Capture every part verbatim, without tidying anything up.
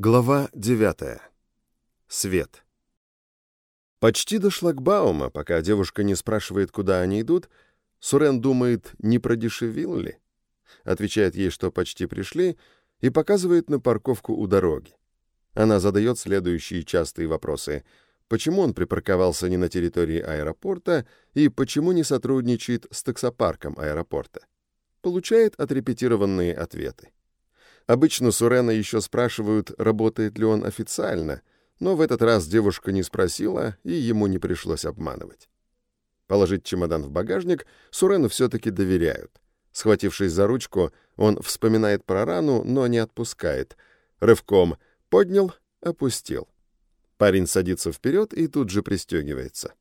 Глава девятая. Свет. Почти до шлагбаума, пока девушка не спрашивает, куда они идут, Сурен думает, не продешевил ли. Отвечает ей, что почти пришли, и показывает на парковку у дороги. Она задает следующие частые вопросы. Почему он припарковался не на территории аэропорта и почему не сотрудничает с таксопарком аэропорта? Получает отрепетированные ответы. Обычно Сурена еще спрашивают, работает ли он официально, но в этот раз девушка не спросила, и ему не пришлось обманывать. Положить чемодан в багажник Сурену все-таки доверяют. Схватившись за ручку, он вспоминает про рану, но не отпускает. Рывком поднял, опустил. Парень садится вперед и тут же пристегивается.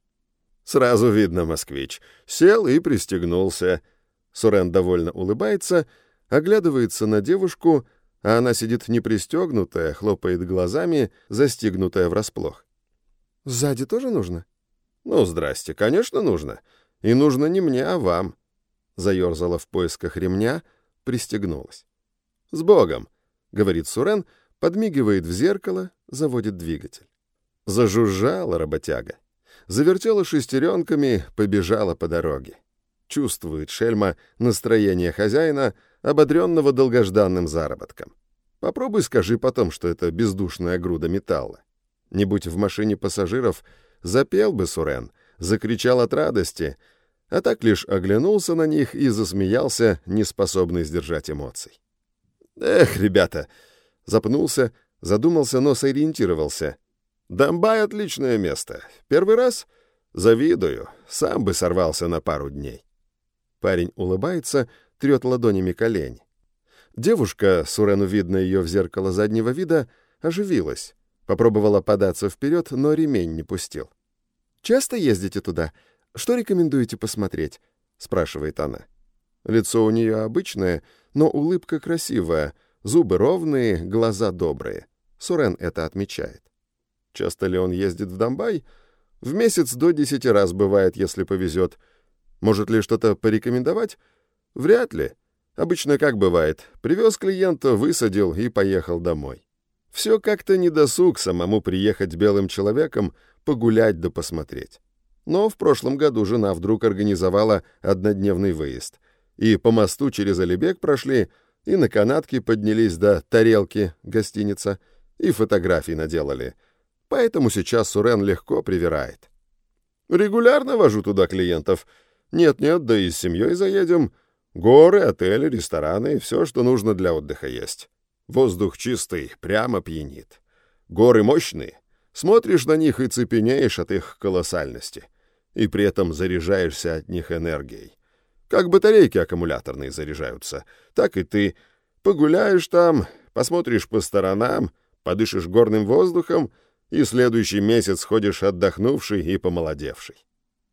Сразу видно, москвич. Сел и пристегнулся. Сурен довольно улыбается, оглядывается на девушку, а она сидит непристегнутая, хлопает глазами, застигнутая врасплох. «Сзади тоже нужно?» «Ну, здрасте, конечно, нужно. И нужно не мне, а вам». Заерзала в поисках ремня, пристегнулась. «С Богом!» — говорит Сурен, подмигивает в зеркало, заводит двигатель. Зажужжала работяга. Завертела шестеренками, побежала по дороге. Чувствует шельма настроение хозяина, ободренного долгожданным заработком. Попробуй скажи потом, что это бездушная груда металла. Не будь в машине пассажиров, запел бы Сурен, закричал от радости, а так лишь оглянулся на них и засмеялся, неспособный сдержать эмоций. «Эх, ребята!» — запнулся, задумался, но сориентировался. «Домбай — отличное место. Первый раз? Завидую. Сам бы сорвался на пару дней». Парень улыбается, трет ладонями колени. Девушка, Сурену видно ее в зеркало заднего вида, оживилась. Попробовала податься вперед, но ремень не пустил. «Часто ездите туда? Что рекомендуете посмотреть?» — спрашивает она. Лицо у нее обычное, но улыбка красивая, зубы ровные, глаза добрые. Сурен это отмечает. Часто ли он ездит в Домбай? В месяц до десяти раз бывает, если повезет. Может ли что-то порекомендовать? Вряд ли. Обычно как бывает. Привез клиента, высадил и поехал домой. Все как-то недосуг самому приехать белым человеком, погулять да посмотреть. Но в прошлом году жена вдруг организовала однодневный выезд. И по мосту через Алибек прошли, и на канатке поднялись до тарелки, гостиница, и фотографий наделали. Поэтому сейчас Сурен легко привирает. Регулярно вожу туда клиентов. Нет-нет, да и с семьей заедем. Горы, отели, рестораны, все, что нужно для отдыха есть. Воздух чистый, прямо пьянит. Горы мощные. Смотришь на них и цепенеешь от их колоссальности. И при этом заряжаешься от них энергией. Как батарейки аккумуляторные заряжаются, так и ты. Погуляешь там, посмотришь по сторонам, подышишь горным воздухом, и следующий месяц ходишь отдохнувший и помолодевший.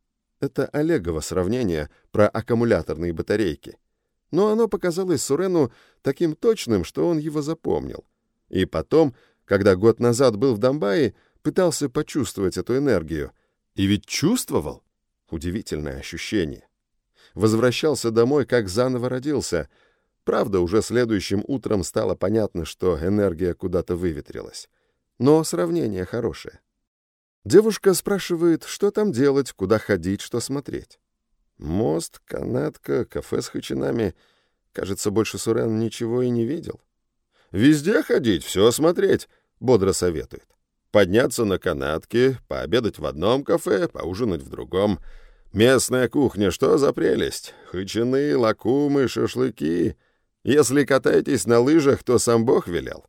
Это Олегово сравнение про аккумуляторные батарейки. Но оно показалось Сурену таким точным, что он его запомнил. И потом, когда год назад был в Домбае, пытался почувствовать эту энергию. И ведь чувствовал. Удивительное ощущение. Возвращался домой, как заново родился. Правда, уже следующим утром стало понятно, что энергия куда-то выветрилась. Но сравнение хорошее. Девушка спрашивает, что там делать, куда ходить, что смотреть. Мост, канатка, кафе с хачинами. Кажется, больше Сурен ничего и не видел. «Везде ходить, все смотреть», — бодро советует. «Подняться на канатке, пообедать в одном кафе, поужинать в другом. Местная кухня, что за прелесть? Хачины, лакумы, шашлыки. Если катаетесь на лыжах, то сам Бог велел».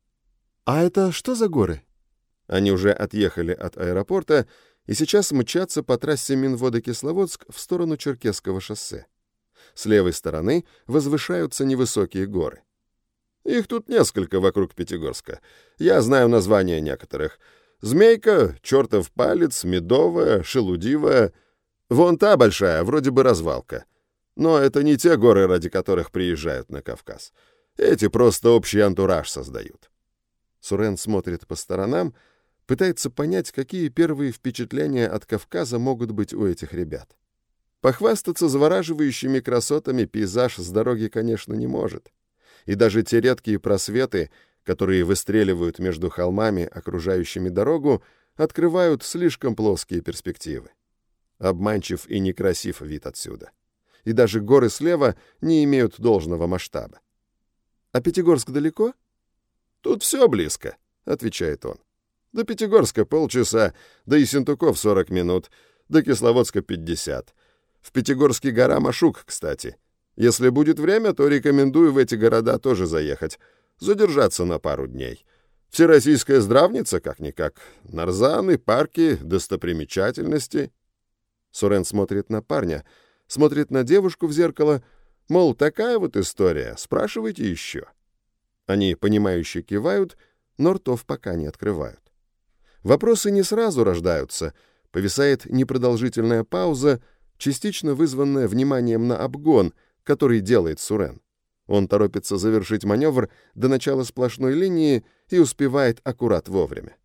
«А это что за горы?» Они уже отъехали от аэропорта и сейчас мчатся по трассе Минвода-Кисловодск в сторону Черкесского шоссе. С левой стороны возвышаются невысокие горы. Их тут несколько вокруг Пятигорска. Я знаю названия некоторых. Змейка, Чертов палец, Медовая, Шелудивая. Вон та большая, вроде бы развалка. Но это не те горы, ради которых приезжают на Кавказ. Эти просто общий антураж создают. Сурен смотрит по сторонам, пытается понять, какие первые впечатления от Кавказа могут быть у этих ребят. Похвастаться завораживающими красотами пейзаж с дороги, конечно, не может. И даже те редкие просветы, которые выстреливают между холмами, окружающими дорогу, открывают слишком плоские перспективы. Обманчив и некрасив вид отсюда. И даже горы слева не имеют должного масштаба. «А Пятигорск далеко?» «Тут все близко», — отвечает он. «До Пятигорска полчаса, до Ессентуков сорок минут, до Кисловодска пятьдесят. В Пятигорске гора Машук, кстати. Если будет время, то рекомендую в эти города тоже заехать, задержаться на пару дней. Всероссийская здравница, как-никак. Нарзаны, парки, достопримечательности». Сурен смотрит на парня, смотрит на девушку в зеркало, мол, такая вот история, спрашивайте еще. Они, понимающе кивают, но ртов пока не открывают. Вопросы не сразу рождаются, повисает непродолжительная пауза, частично вызванная вниманием на обгон, который делает Сурен. Он торопится завершить маневр до начала сплошной линии и успевает аккурат вовремя.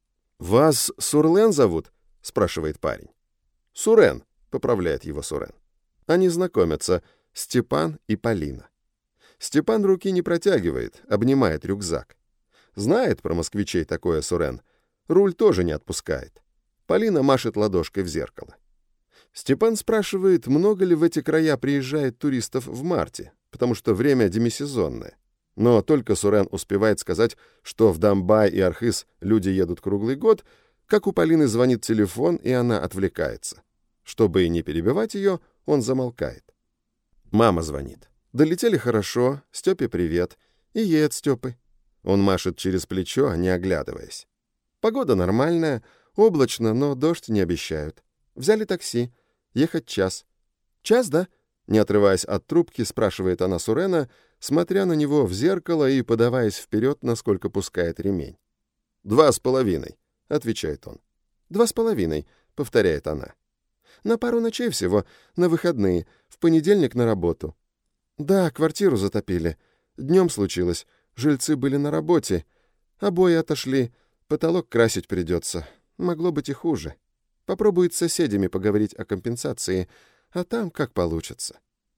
«Вас Сурлен зовут?» — спрашивает парень. «Сурен», — поправляет его Сурен. Они знакомятся, Степан и Полина. Степан руки не протягивает, обнимает рюкзак. Знает про москвичей такое Сурен. Руль тоже не отпускает. Полина машет ладошкой в зеркало. Степан спрашивает, много ли в эти края приезжает туристов в марте, потому что время демисезонное. Но только Сурен успевает сказать, что в Домбай и Архыз люди едут круглый год, как у Полины звонит телефон, и она отвлекается. Чтобы не перебивать ее, он замолкает. Мама звонит. Долетели хорошо, Степе привет. И ей от Степы. Он машет через плечо, не оглядываясь. Погода нормальная, облачно, но дождь не обещают. Взяли такси. Ехать час. Час, да? Не отрываясь от трубки, спрашивает она Сурена, смотря на него в зеркало и подаваясь вперед, насколько пускает ремень. «Два с половиной», — отвечает он. «Два с половиной», — повторяет она. «На пару ночей всего, на выходные, в понедельник на работу». «Да, квартиру затопили. Днем случилось. Жильцы были на работе. Обои отошли. Потолок красить придется. Могло быть и хуже. Попробует с соседями поговорить о компенсации, а там как получится».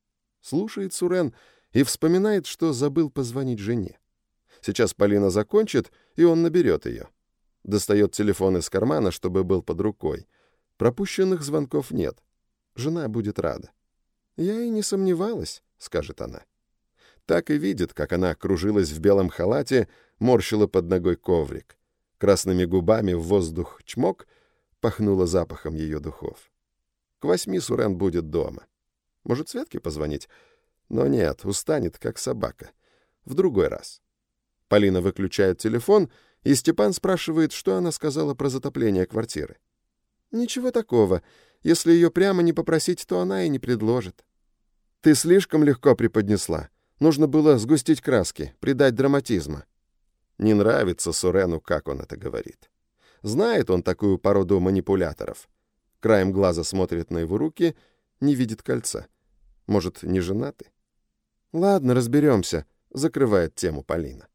Слушает Сурен и вспоминает, что забыл позвонить жене. Сейчас Полина закончит, и он наберет ее. Достает телефон из кармана, чтобы был под рукой. Пропущенных звонков нет. Жена будет рада. «Я и не сомневалась», — скажет она. Так и видит, как она кружилась в белом халате, морщила под ногой коврик. Красными губами в воздух чмок, пахнуло запахом ее духов. К восьми Сурен будет дома. Может, Светке позвонить? Но нет, устанет, как собака. В другой раз. Полина выключает телефон, и Степан спрашивает, что она сказала про затопление квартиры. «Ничего такого. Если ее прямо не попросить, то она и не предложит». «Ты слишком легко преподнесла. Нужно было сгустить краски, придать драматизма». Не нравится Сурену, как он это говорит. Знает он такую породу манипуляторов. Краем глаза смотрит на его руки, не видит кольца. Может, не женаты? «Ладно, разберемся», — закрывает тему Полина.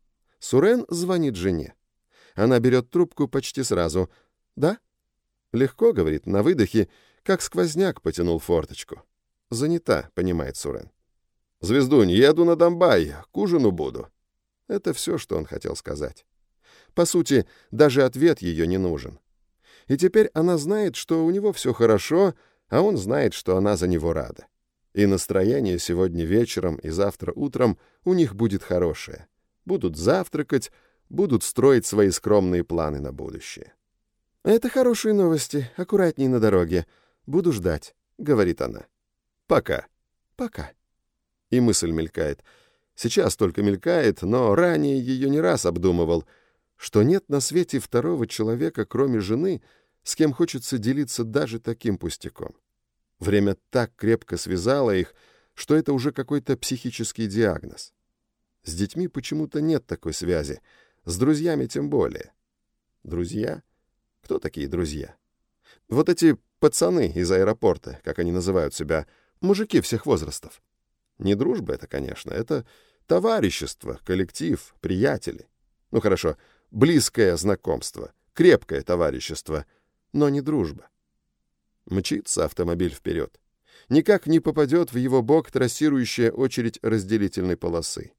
Сурен звонит жене. Она берет трубку почти сразу. «Да?» «Легко», — говорит, на выдохе, как сквозняк потянул форточку. «Занята», — понимает Сурен. «Звездунь, еду на Домбай, к ужину буду». Это все, что он хотел сказать. По сути, даже ответ ее не нужен. И теперь она знает, что у него все хорошо, а он знает, что она за него рада. И настроение сегодня вечером и завтра утром у них будет хорошее. Будут завтракать, будут строить свои скромные планы на будущее. «Это хорошие новости, аккуратней на дороге. Буду ждать», — говорит она. «Пока». «Пока». И мысль мелькает. Сейчас только мелькает, но ранее ее не раз обдумывал, что нет на свете второго человека, кроме жены, с кем хочется делиться даже таким пустяком. Время так крепко связало их, что это уже какой-то психический диагноз. С детьми почему-то нет такой связи, с друзьями тем более. Друзья? Кто такие друзья? Вот эти пацаны из аэропорта, как они называют себя, мужики всех возрастов. Не дружба это, конечно, это товарищество, коллектив, приятели. Ну хорошо, близкое знакомство, крепкое товарищество, но не дружба. Мчится автомобиль вперед. Никак не попадет в его бок трассирующая очередь разделительной полосы.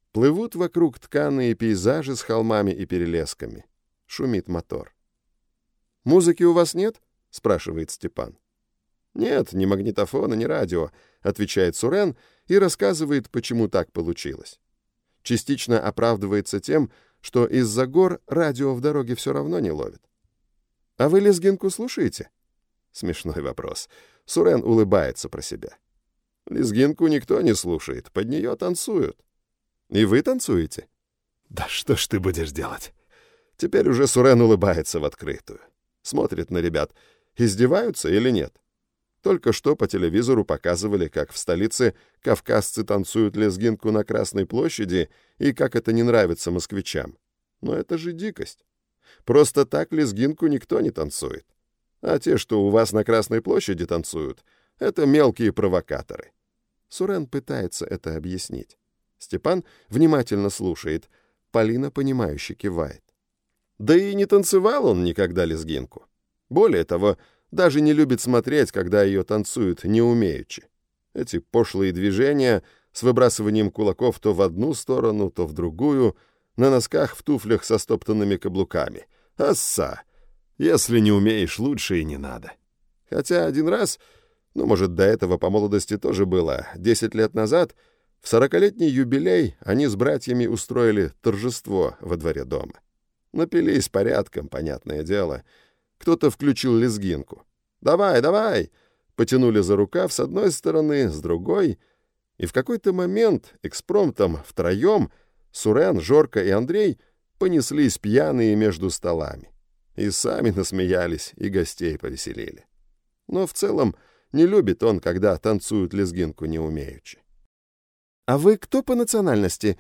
Плывут вокруг тканые пейзажи с холмами и перелесками. Шумит мотор. «Музыки у вас нет?» — спрашивает Степан. «Нет, ни магнитофона, ни радио», — отвечает Сурен и рассказывает, почему так получилось. Частично оправдывается тем, что из-за гор радио в дороге все равно не ловит. «А вы лезгинку слушаете?» Смешной вопрос. Сурен улыбается про себя. «Лезгинку никто не слушает, под нее танцуют». «И вы танцуете?» «Да что ж ты будешь делать?» Теперь уже Сурен улыбается в открытую. Смотрит на ребят. Издеваются или нет? Только что по телевизору показывали, как в столице кавказцы танцуют лезгинку на Красной площади и как это не нравится москвичам. Но это же дикость. Просто так лезгинку никто не танцует. А те, что у вас на Красной площади танцуют, это мелкие провокаторы. Сурен пытается это объяснить. Степан внимательно слушает. Полина, понимающе кивает. Да и не танцевал он никогда лезгинку. Более того, даже не любит смотреть, когда ее танцуют неумеючи. Эти пошлые движения с выбрасыванием кулаков то в одну сторону, то в другую, на носках в туфлях со стоптанными каблуками. Асса! Если не умеешь, лучше и не надо. Хотя один раз, ну, может, до этого по молодости тоже было, десять лет назад, в сорокалетний юбилей они с братьями устроили торжество во дворе дома. Напились порядком, понятное дело. Кто-то включил лезгинку. «Давай, давай!» Потянули за рукав с одной стороны, с другой. И в какой-то момент экспромтом втроем Сурен, Жорка и Андрей понеслись пьяные между столами. И сами насмеялись, и гостей повеселили. Но в целом не любит он, когда танцуют лезгинку неумеючи. «А вы кто по национальности?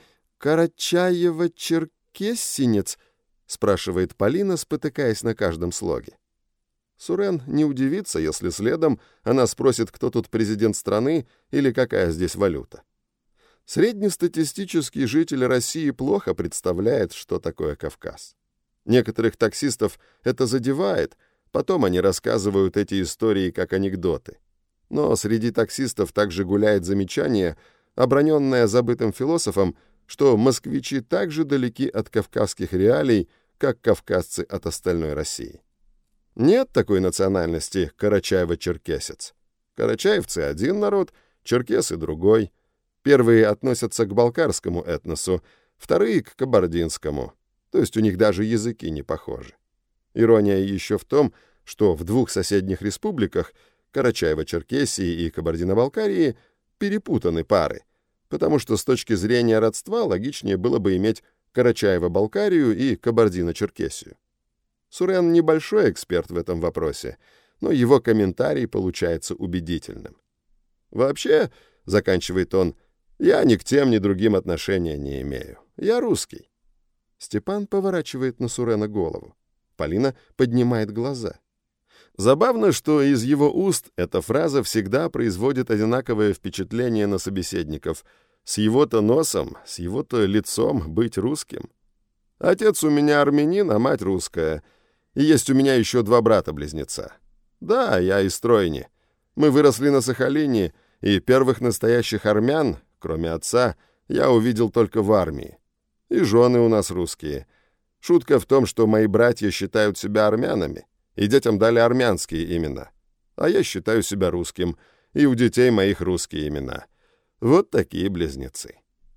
Карачаево-черкессинец?» — спрашивает Полина, спотыкаясь на каждом слоге. Сурен не удивится, если следом она спросит, кто тут президент страны или какая здесь валюта. Среднестатистический житель России плохо представляет, что такое Кавказ. Некоторых таксистов это задевает, потом они рассказывают эти истории как анекдоты. Но среди таксистов также гуляет замечание, оброненное забытым философом, что москвичи так же далеки от кавказских реалий, как кавказцы от остальной России. Нет такой национальности карачаево-черкесец. Карачаевцы — один народ, черкесы — другой. Первые относятся к балкарскому этносу, вторые — к кабардинскому. То есть у них даже языки не похожи. Ирония еще в том, что в двух соседних республиках, Карачаево-Черкесии и Кабардино-Балкарии, перепутаны пары, потому что с точки зрения родства логичнее было бы иметь Карачаево-Балкарию и Кабардино-Черкесию. Сурен небольшой эксперт в этом вопросе, но его комментарий получается убедительным. «Вообще, — заканчивает он, — я ни к тем, ни другим отношения не имею. Я русский». Степан поворачивает на Сурена голову. Полина поднимает глаза. Забавно, что из его уст эта фраза всегда производит одинаковое впечатление на собеседников. С его-то носом, с его-то лицом быть русским. Отец у меня армянин, а мать русская. И есть у меня еще два брата-близнеца. Да, я из Тройни. Мы выросли на Сахалине, и первых настоящих армян, кроме отца, я увидел только в армии. И жены у нас русские. Шутка в том, что мои братья считают себя армянами, и детям дали армянские имена. А я считаю себя русским, и у детей моих русские имена. Вот такие близнецы.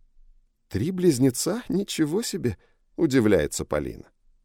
«Три близнеца? Ничего себе!» — удивляется Полина.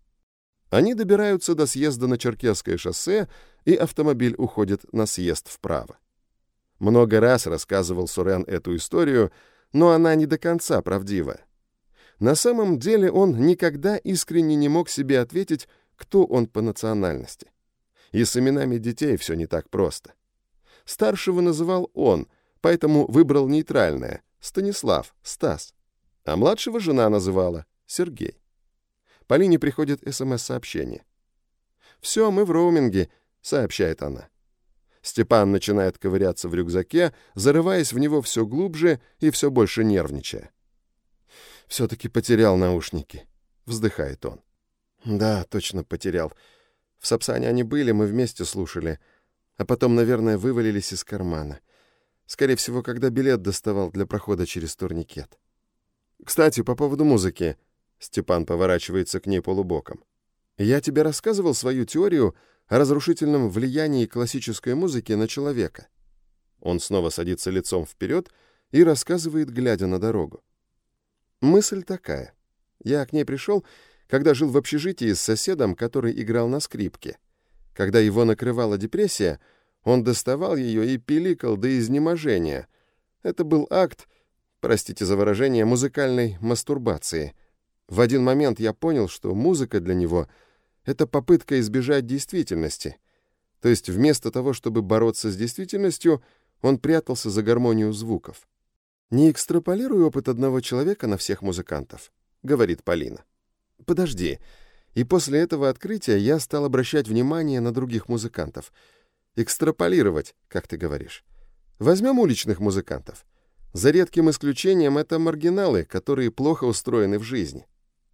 Они добираются до съезда на Черкесское шоссе, и автомобиль уходит на съезд вправо. Много раз рассказывал Сурен эту историю, но она не до конца правдивая. На самом деле он никогда искренне не мог себе ответить, кто он по национальности. И с именами детей все не так просто. Старшего называл он, поэтому выбрал нейтральное — Станислав, Стас. А младшего жена называла Сергей. Полине приходит СМС-сообщение. «Все, мы в роуминге», — сообщает она. Степан начинает ковыряться в рюкзаке, зарываясь в него все глубже и все больше нервничая. «Все-таки потерял наушники», — вздыхает он. «Да, точно потерял. В Сапсане они были, мы вместе слушали, а потом, наверное, вывалились из кармана. Скорее всего, когда билет доставал для прохода через турникет». Кстати, по поводу музыки. Степан поворачивается к ней полубоком. Я тебе рассказывал свою теорию о разрушительном влиянии классической музыки на человека. Он снова садится лицом вперед и рассказывает, глядя на дорогу. Мысль такая. Я к ней пришел, когда жил в общежитии с соседом, который играл на скрипке. Когда его накрывала депрессия, он доставал ее и пиликал до изнеможения. Это был акт, простите за выражение, музыкальной мастурбации. В один момент я понял, что музыка для него — это попытка избежать действительности. То есть вместо того, чтобы бороться с действительностью, он прятался за гармонию звуков. «Не экстраполируй опыт одного человека на всех музыкантов», — говорит Полина. «Подожди». И после этого открытия я стал обращать внимание на других музыкантов. Экстраполировать, как ты говоришь. Возьмем уличных музыкантов. За редким исключением это маргиналы, которые плохо устроены в жизни.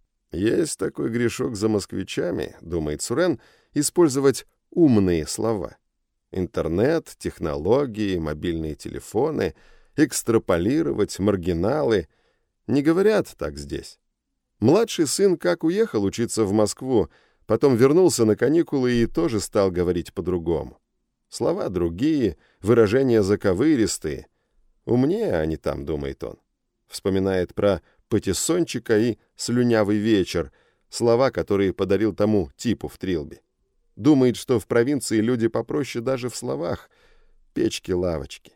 Есть такой грешок за москвичами, думает Сурен, использовать умные слова. Интернет, технологии, мобильные телефоны, экстраполировать, маргиналы. Не говорят так здесь. Младший сын как уехал учиться в Москву, потом вернулся на каникулы и тоже стал говорить по-другому. Слова другие, выражения заковыристые. Умнее они там, думает он. Вспоминает про патиссончика и слюнявый вечер, слова, которые подарил тому типу в Трилби. Думает, что в провинции люди попроще даже в словах. Печки-лавочки.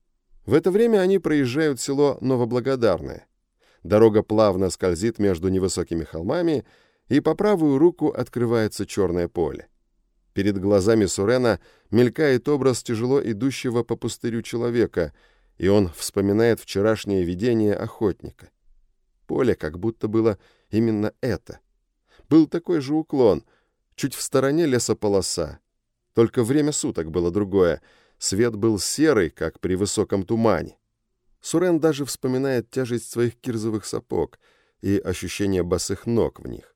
В это время они проезжают село Новоблагодарное. Дорога плавно скользит между невысокими холмами, и по правую руку открывается черное поле. Перед глазами Сурена мелькает образ тяжело идущего по пустырю человека, и он вспоминает вчерашнее видение охотника. Поле как будто было именно это. Был такой же уклон, чуть в стороне лесополоса. Только время суток было другое, свет был серый, как при высоком тумане. Сурен даже вспоминает тяжесть своих кирзовых сапог и ощущение босых ног в них.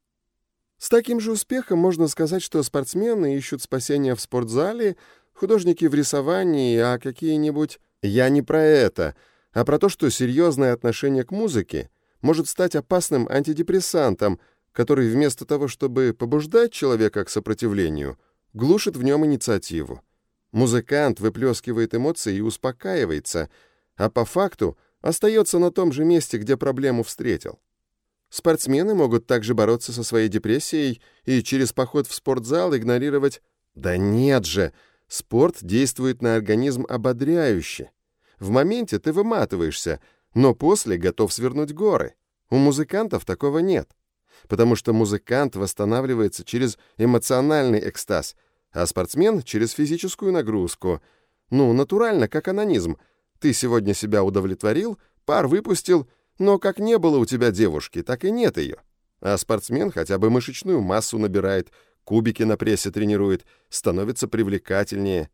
С таким же успехом можно сказать, что спортсмены ищут спасения в спортзале, художники в рисовании, а какие-нибудь... Я не про это, а про то, что серьезное отношение к музыке может стать опасным антидепрессантом, который вместо того, чтобы побуждать человека к сопротивлению, глушит в нем инициативу. Музыкант выплескивает эмоции и успокаивается, а по факту остается на том же месте, где проблему встретил. Спортсмены могут также бороться со своей депрессией и через поход в спортзал игнорировать... Да нет же! Спорт действует на организм ободряюще. В моменте ты выматываешься, но после готов свернуть горы. У музыкантов такого нет. Потому что музыкант восстанавливается через эмоциональный экстаз, а спортсмен — через физическую нагрузку. Ну, натурально, как онанизм. Ты сегодня себя удовлетворил, пар выпустил, но как не было у тебя девушки, так и нет ее. А спортсмен хотя бы мышечную массу набирает, кубики на прессе тренирует, становится привлекательнее.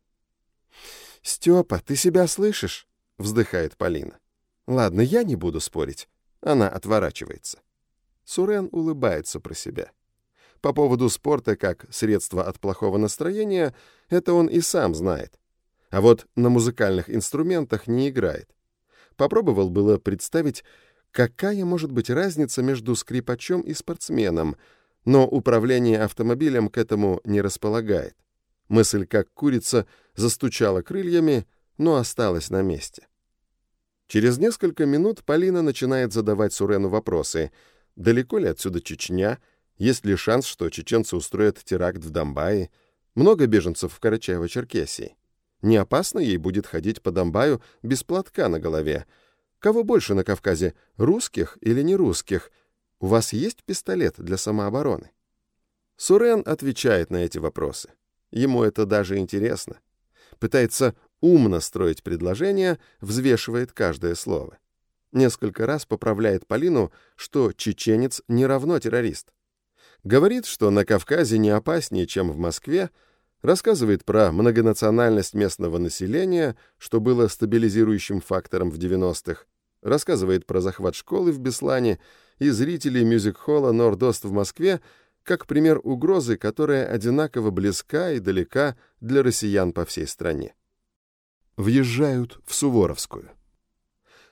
«Степа, ты себя слышишь?» — вздыхает Полина. «Ладно, я не буду спорить». Она отворачивается. Сурен улыбается про себя. По поводу спорта как средства от плохого настроения, это он и сам знает. А вот на музыкальных инструментах не играет. Попробовал было представить, какая может быть разница между скрипачом и спортсменом, но управление автомобилем к этому не располагает. Мысль, как курица, застучала крыльями, но осталась на месте. Через несколько минут Полина начинает задавать Сурену вопросы. Далеко ли отсюда Чечня? Есть ли шанс, что чеченцы устроят теракт в Домбае? Много беженцев в Карачаево-Черкесии? Не опасно ей будет ходить по Домбаю без платка на голове? Кого больше на Кавказе, русских или нерусских? У вас есть пистолет для самообороны? Сурен отвечает на эти вопросы. Ему это даже интересно. Пытается умно строить предложения, взвешивает каждое слово. Несколько раз поправляет Полину, что чеченец не равно террорист. Говорит, что на Кавказе не опаснее, чем в Москве, рассказывает про многонациональность местного населения, что было стабилизирующим фактором в девяностых, рассказывает про захват школы в Беслане и зрителей мюзик-холла «Норд-Ост» в Москве, как пример угрозы, которая одинаково близка и далека для россиян по всей стране. Въезжают в Суворовскую.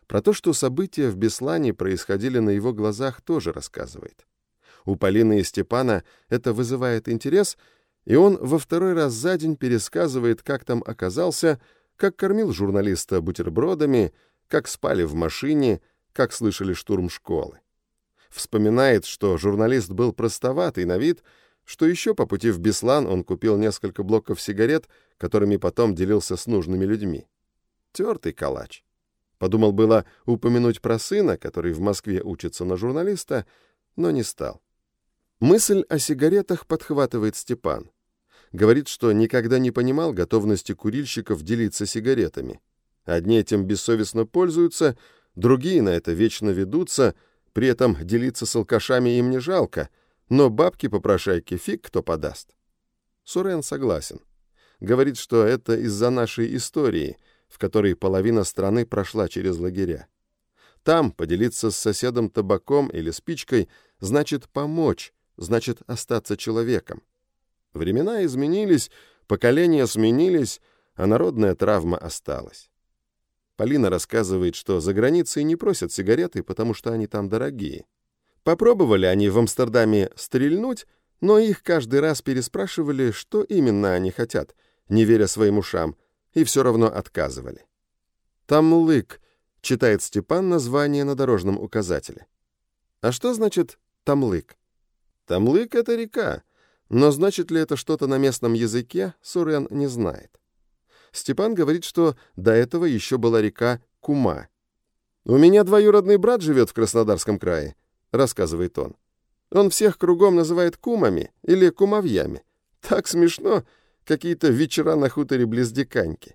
Про то, что события в Беслане происходили на его глазах, тоже рассказывает. У Полины и Степана это вызывает интерес, и он во второй раз за день пересказывает, как там оказался, как кормил журналиста бутербродами, как спали в машине, как слышали штурм школы. Вспоминает, что журналист был простоватый на вид, что еще по пути в Беслан он купил несколько блоков сигарет, которыми потом делился с нужными людьми. Тертый калач. Подумал было упомянуть про сына, который в Москве учится на журналиста, но не стал. Мысль о сигаретах подхватывает Степан. Говорит, что никогда не понимал готовности курильщиков делиться сигаретами. Одни этим бессовестно пользуются, другие на это вечно ведутся, при этом делиться с алкашами им не жалко, но бабки-попрошайки фиг кто подаст. Сурен согласен. Говорит, что это из-за нашей истории, в которой половина страны прошла через лагеря. Там поделиться с соседом табаком или спичкой значит помочь, значит остаться человеком. Времена изменились, поколения сменились, а народная травма осталась. Полина рассказывает, что за границей не просят сигареты, потому что они там дорогие. Попробовали они в Амстердаме стрельнуть, но их каждый раз переспрашивали, что именно они хотят, не веря своим ушам, и все равно отказывали. «Тамлык», — читает Степан название на дорожном указателе. А что значит «Тамлык»? Тамлык — это река, но значит ли это что-то на местном языке, Сурен не знает. Степан говорит, что до этого еще была река Кума. «У меня двоюродный брат живет в Краснодарском крае», — рассказывает он. «Он всех кругом называет кумами или кумовьями. Так смешно, какие-то вечера на хуторе близ Диканьки».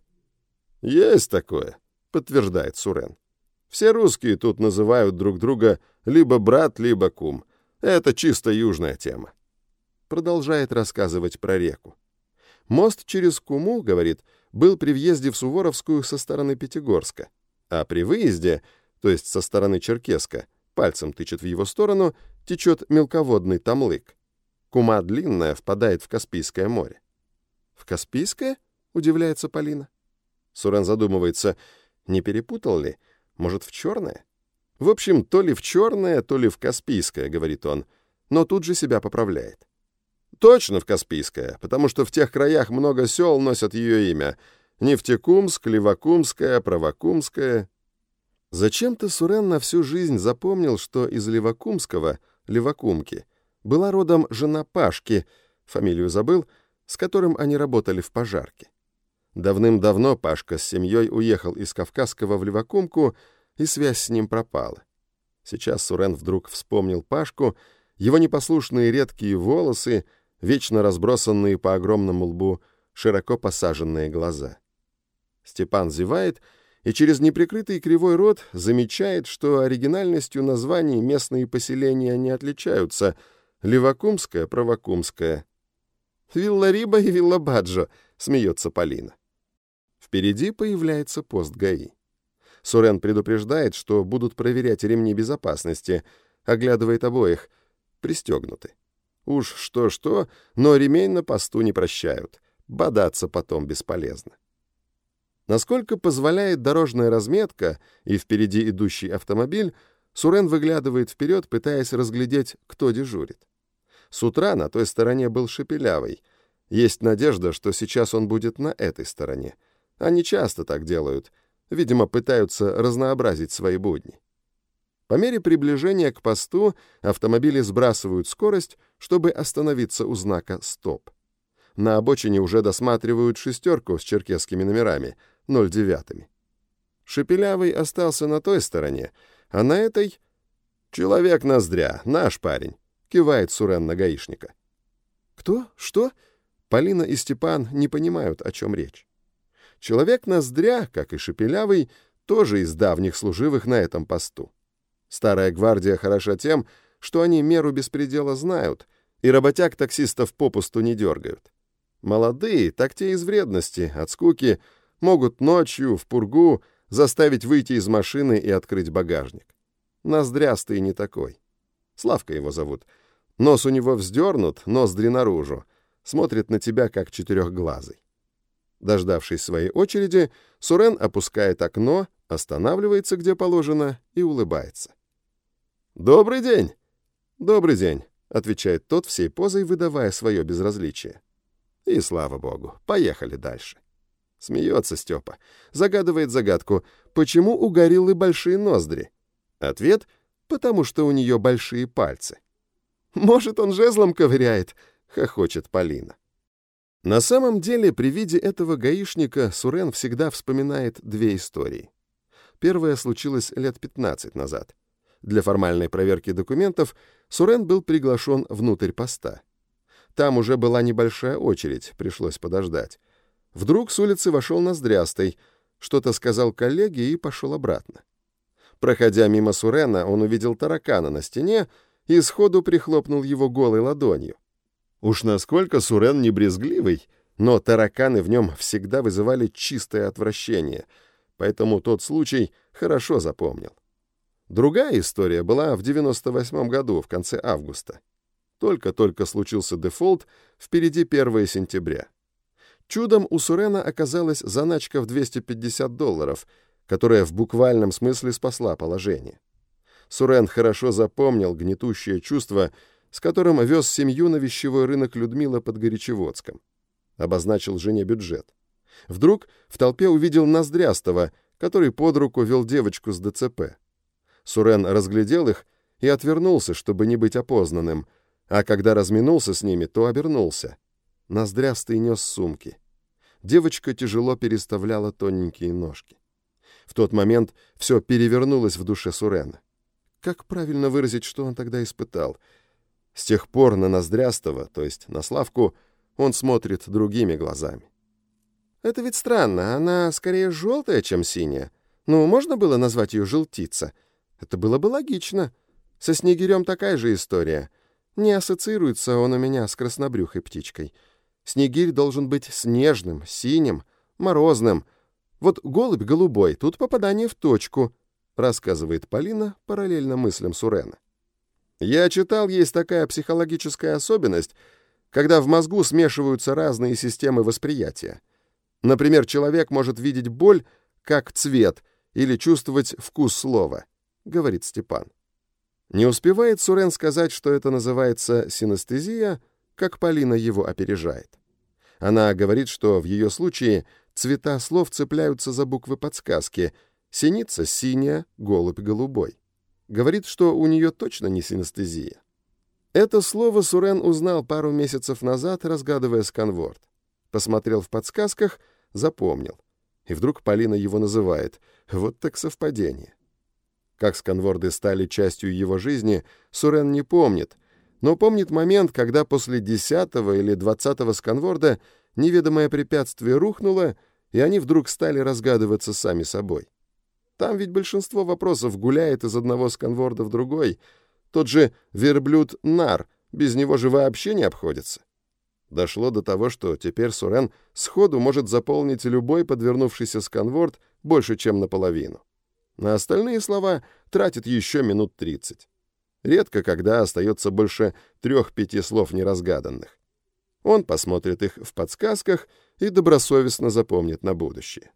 «Есть такое», — подтверждает Сурен. «Все русские тут называют друг друга либо брат, либо кум. Это чисто южная тема». Продолжает рассказывать про реку. Мост через Куму, говорит, был при въезде в Суворовскую со стороны Пятигорска, а при выезде, то есть со стороны Черкесска, пальцем тычет в его сторону, течет мелководный Тамлык. Кума длинная, впадает в Каспийское море. «В Каспийское?» — удивляется Полина. Сурен задумывается, не перепутал ли? Может, в Черное? В общем, то ли в Черное, то ли в Каспийское, говорит он, но тут же себя поправляет. Точно в Каспийское, потому что в тех краях много сел носят ее имя. Нефтекумск, Левокумская, Правокумская. Зачем-то Сурен на всю жизнь запомнил, что из Левокумского, Левокумки, была родом жена Пашки, фамилию забыл, с которым они работали в пожарке. Давным-давно Пашка с семьей уехал из Кавказского в Левокумку, и связь с ним пропала. Сейчас Сурен вдруг вспомнил Пашку, его непослушные редкие волосы, вечно разбросанные по огромному лбу, широко посаженные глаза. Степан зевает и через неприкрытый кривой рот замечает, что оригинальностью названий местные поселения не отличаются. Левокумское, Правокумское. «Вилла Риба и Вилла Баджо», — смеется Полина. Впереди появляется пост ГАИ. Сурен предупреждает, что будут проверять ремни безопасности, оглядывает обоих, пристегнуты. Уж что-что, но ремень на посту не прощают, бодаться потом бесполезно. Насколько позволяет дорожная разметка и впереди идущий автомобиль, Сурен выглядывает вперед, пытаясь разглядеть, кто дежурит. С утра на той стороне был Шепелявый. Есть надежда, что сейчас он будет на этой стороне. Они часто так делают, видимо, пытаются разнообразить свои будни. По мере приближения к посту автомобили сбрасывают скорость, чтобы остановиться у знака «Стоп». На обочине уже досматривают шестерку с черкесскими номерами, ноль девятыми. Шепелявый остался на той стороне, а на этой «Человек Ноздря, наш парень», — кивает Сурен на гаишника. «Кто? Что?» Полина и Степан не понимают, о чем речь. Человек Ноздря, как и Шепелявый, тоже из давних служивых на этом посту. Старая гвардия хороша тем, что они меру беспредела знают, и работяг-таксистов попусту не дергают. Молодые, так те из вредности, от скуки, могут ночью, в пургу, заставить выйти из машины и открыть багажник. Ноздрястый не такой. Славка его зовут. Нос у него вздернут, ноздри наружу. Смотрит на тебя, как четырехглазый. Дождавшись своей очереди, Сурен опускает окно, останавливается, где положено, и улыбается. «Добрый день!» «Добрый день», — отвечает тот всей позой, выдавая свое безразличие. И слава богу, поехали дальше. Смеется Степа, загадывает загадку: почему у гориллы большие ноздри? Ответ: потому что у нее большие пальцы. «Может, он жезлом ковыряет?» — хохочет Полина. На самом деле, при виде этого гаишника Сурен всегда вспоминает две истории. Первая случилась лет пятнадцать назад. Для формальной проверки документов Сурен был приглашен внутрь поста. Там уже была небольшая очередь, пришлось подождать. Вдруг с улицы вошел Ноздрястый, что-то сказал коллеге и пошел обратно. Проходя мимо Сурена, он увидел таракана на стене и сходу прихлопнул его голой ладонью. Уж насколько Сурен не брезгливый, но тараканы в нем всегда вызывали чистое отвращение, поэтому тот случай хорошо запомнил. Другая история была в девяносто восьмом году, в конце августа. Только-только случился дефолт, впереди первое сентября. Чудом у Сурена оказалась заначка в двести пятьдесят долларов, которая в буквальном смысле спасла положение. Сурен хорошо запомнил гнетущее чувство, с которым вез семью на вещевой рынок Людмила под Горячеводском. Обозначил жене бюджет. Вдруг в толпе увидел Ноздрястого, который под руку вел девочку с ДЦП. Сурен разглядел их и отвернулся, чтобы не быть опознанным, а когда разминулся с ними, то обернулся. Ноздрястый нес сумки. Девочка тяжело переставляла тоненькие ножки. В тот момент все перевернулось в душе Сурена. Как правильно выразить, что он тогда испытал? С тех пор на Ноздрястого, то есть на Славку, он смотрит другими глазами. «Это ведь странно, она скорее желтая, чем синяя. Ну, можно было назвать ее желтица? Это было бы логично. Со Снегирем такая же история. Не ассоциируется он у меня с краснобрюхой птичкой. Снегирь должен быть снежным, синим, морозным. Вот голубь голубой, тут попадание в точку», — рассказывает Полина параллельно мыслям Сурена. «Я читал, есть такая психологическая особенность, когда в мозгу смешиваются разные системы восприятия. Например, человек может видеть боль как цвет или чувствовать вкус слова», — говорит Степан. Не успевает Сурен сказать, что это называется синестезия, как Полина его опережает. Она говорит, что в ее случае цвета слов цепляются за буквы подсказки: синица — синяя, голубь — голубой. Говорит, что у нее точно не синестезия. Это слово Сурен узнал пару месяцев назад, разгадывая сканворд. Посмотрел в подсказках, запомнил. И вдруг Полина его называет. Вот так совпадение. Как сканворды стали частью его жизни, Сурен не помнит, но помнит момент, когда после десятого или двадцатого сканворда неведомое препятствие рухнуло, и они вдруг стали разгадываться сами собой. Там ведь большинство вопросов гуляет из одного сканворда в другой. Тот же верблюд Нар, без него же вообще не обходится. Дошло до того, что теперь Сурен сходу может заполнить любой подвернувшийся сканворд больше, чем наполовину. На остальные слова тратит еще минут тридцать. Редко когда остается больше трех-пяти слов неразгаданных. Он посмотрит их в подсказках и добросовестно запомнит на будущее.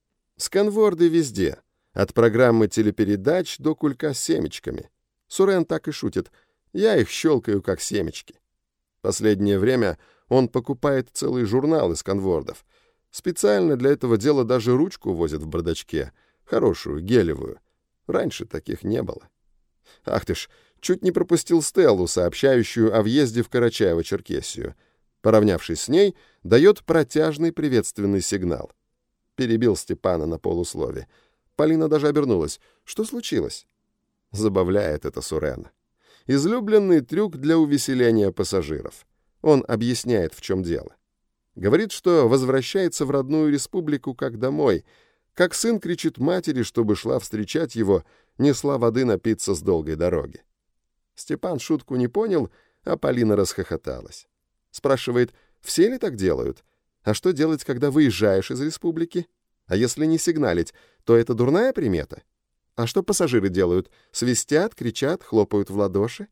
Сканворды везде, от программы телепередач до кулька с семечками. Сурен так и шутит: «Я их щелкаю, как семечки». Последнее время он покупает целые журналы сканвордов. Специально для этого дела даже ручку возит в бардачке, хорошую, гелевую. Раньше таких не было. Ах ты ж, чуть не пропустил Стеллу, сообщающую о въезде в Карачаево-Черкесию. Поравнявшись с ней, дает протяжный приветственный сигнал. Перебил Степана на полуслове. Полина даже обернулась. Что случилось? Забавляет это Сурена. Излюбленный трюк для увеселения пассажиров. Он объясняет, в чем дело. Говорит, что возвращается в родную республику как домой, как сын кричит матери, чтобы шла встречать его, несла воды напиться с долгой дороги. Степан шутку не понял, а Полина расхохоталась. Спрашивает, все ли так делают? А что делать, когда выезжаешь из республики? А если не сигналить, то это дурная примета? А что пассажиры делают? Свистят, кричат, хлопают в ладоши?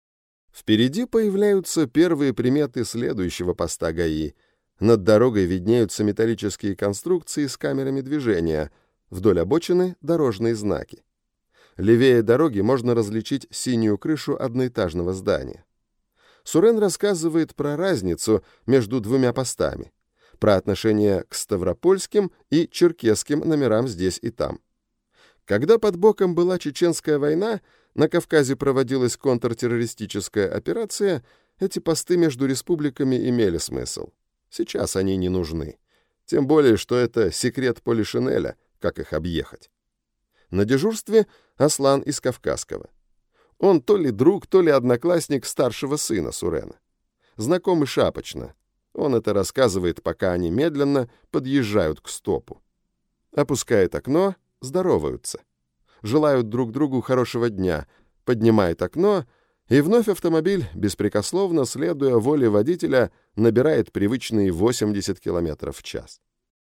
Впереди появляются первые приметы следующего поста ГАИ. Над дорогой виднеются металлические конструкции с камерами движения. Вдоль обочины дорожные знаки. Левее дороги можно различить синюю крышу одноэтажного здания. Сурен рассказывает про разницу между двумя постами, про отношение к ставропольским и черкесским номерам здесь и там. Когда под боком была Чеченская война, на Кавказе проводилась контртеррористическая операция, эти посты между республиками имели смысл. Сейчас они не нужны. Тем более, что это секрет Полишинеля, как их объехать. На дежурстве Аслан из Кавказского. Он то ли друг, то ли одноклассник старшего сына Сурена. Знакомый шапочно. Он это рассказывает, пока они медленно подъезжают к стопу. Опускает окно, здороваются. Желают друг другу хорошего дня, поднимает окно, и вновь автомобиль, беспрекословно следуя воле водителя, набирает привычные восемьдесят километров в час.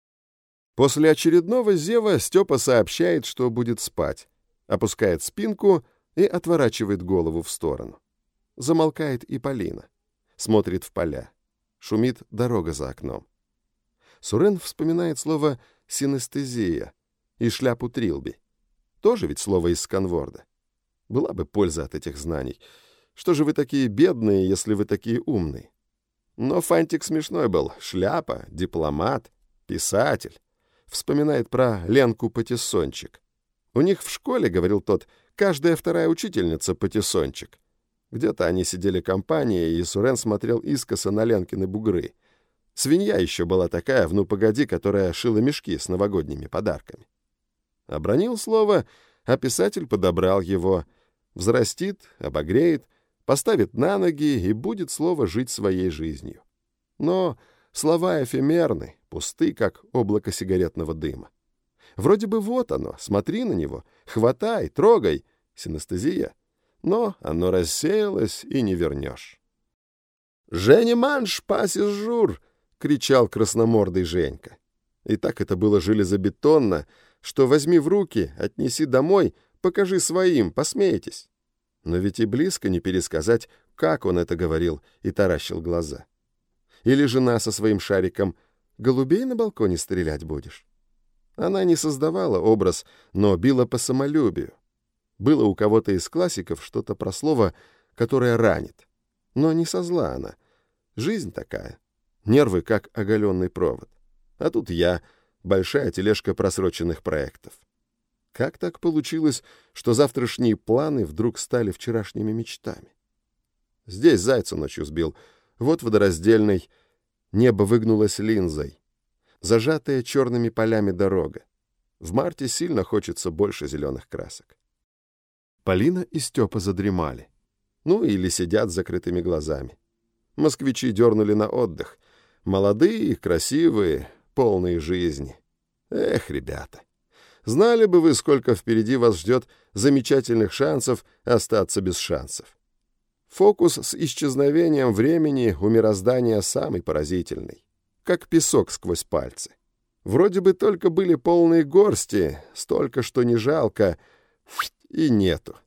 После очередного зева Степа сообщает, что будет спать, опускает спинку и отворачивает голову в сторону. Замолкает и Полина. Смотрит в поля. Шумит дорога за окном. Сурен вспоминает слово «синестезия» и шляпу Трилби. Тоже ведь слово из сканворда. Была бы польза от этих знаний. Что же вы такие бедные, если вы такие умные? Но фантик смешной был. Шляпа, дипломат, писатель. Вспоминает про Ленку Патиссончик. У них в школе, говорил тот, каждая вторая учительница Патиссончик. Где-то они сидели компанией, и Сурен смотрел искоса на Ленкины бугры. Свинья еще была такая, в «Ну, погоди», которая шила мешки с новогодними подарками. Обронил слово, а писатель подобрал его. Взрастит, обогреет, поставит на ноги, и будет слово жить своей жизнью. Но слова эфемерны, пусты, как облако сигаретного дыма. Вроде бы вот оно, смотри на него, хватай, трогай, синестезия. Но оно рассеялось, и не вернешь. «Женя манш, пасис жур!» — кричал красномордый Женька. И так это было железобетонно, что возьми в руки, отнеси домой, покажи своим, посмейтесь. Но ведь и близко не пересказать, как он это говорил и таращил глаза. Или жена со своим шариком: «Голубей на балконе стрелять будешь?» Она не создавала образ, но била по самолюбию. Было у кого-то из классиков что-то про слово, которое ранит. Но не со зла она. Жизнь такая. Нервы, как оголенный провод. А тут я, большая тележка просроченных проектов. Как так получилось, что завтрашние планы вдруг стали вчерашними мечтами? Здесь зайца ночью сбил. Вот водораздельный. Небо выгнулось линзой. Зажатая черными полями дорога. В марте сильно хочется больше зеленых красок. Полина и Степа задремали. Ну, или сидят с закрытыми глазами. Москвичи дернули на отдых. Молодые, красивые, полные жизни. Эх, ребята, знали бы вы, сколько впереди вас ждет замечательных шансов остаться без шансов. Фокус с исчезновением времени у мироздания самый поразительный. Как песок сквозь пальцы. Вроде бы только были полные горсти, столько, что не жалко, и нету.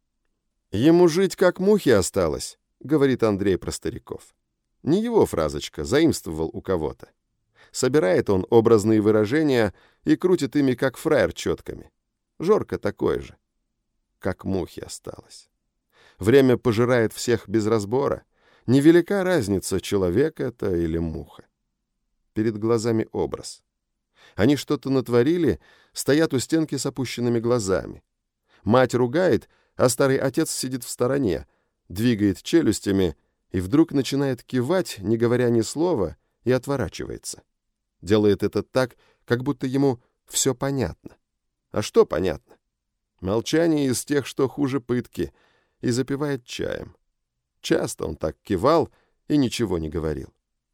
«Ему жить как мухи осталось», — говорит Андрей про стариков. Не его фразочка, заимствовал у кого-то. Собирает он образные выражения и крутит ими, как фраер, четками. Жорко такой же. Как мухи осталось. Время пожирает всех без разбора. Невелика разница, человек это или муха. Перед глазами образ. Они что-то натворили, стоят у стенки с опущенными глазами. Мать ругает, а старый отец сидит в стороне, двигает челюстями и вдруг начинает кивать, не говоря ни слова, и отворачивается. Делает это так, как будто ему все понятно. А что понятно? Молчание из тех, что хуже пытки, и запивает чаем. Часто он так кивал и ничего не говорил.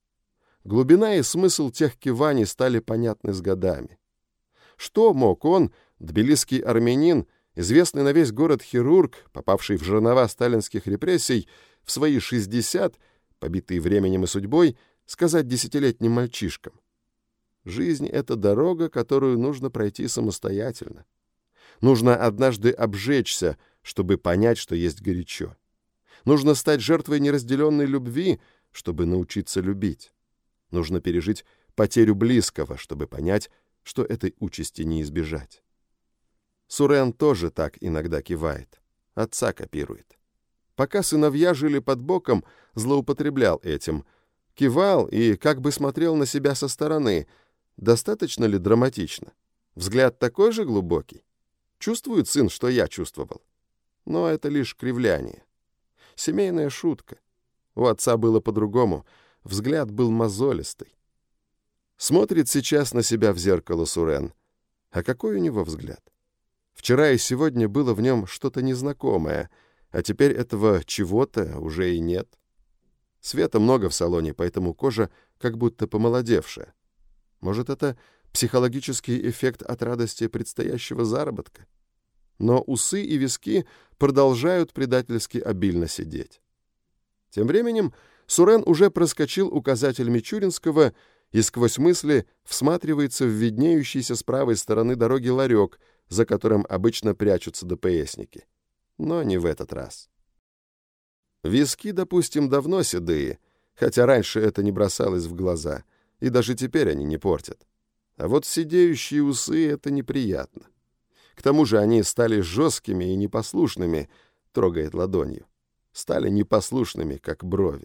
Глубина и смысл тех киваний стали понятны с годами. Что мог он, тбилисский армянин, известный на весь город хирург, попавший в жернова сталинских репрессий, в свои шестьдесят, побитый временем и судьбой, сказать десятилетним мальчишкам? Жизнь — это дорога, которую нужно пройти самостоятельно. Нужно однажды обжечься, чтобы понять, что есть горячо. Нужно стать жертвой неразделенной любви, чтобы научиться любить. Нужно пережить потерю близкого, чтобы понять, что этой участи не избежать. Сурен тоже так иногда кивает. Отца копирует. Пока сыновья жили под боком, злоупотреблял этим. Кивал и как бы смотрел на себя со стороны. Достаточно ли драматично? Взгляд такой же глубокий? Чувствует сын, что я чувствовал? Но это лишь кривляние. Семейная шутка. У отца было по-другому. Взгляд был мозолистый. Смотрит сейчас на себя в зеркало Сурен. А какой у него взгляд? Вчера и сегодня было в нем что-то незнакомое, а теперь этого чего-то уже и нет. Света много в салоне, поэтому кожа как будто помолодевшая. Может, это психологический эффект от радости предстоящего заработка? Но усы и виски продолжают предательски обильно сидеть. Тем временем Сурен уже проскочил указатель Мичуринского и сквозь мысли всматривается в виднеющийся с правой стороны дороги ларек, за которым обычно прячутся ДПСники. Но не в этот раз. Виски, допустим, давно седые, хотя раньше это не бросалось в глаза, и даже теперь они не портят. А вот сидеющие усы — это неприятно. К тому же они стали жесткими и непослушными, трогает ладонью. Стали непослушными, как брови.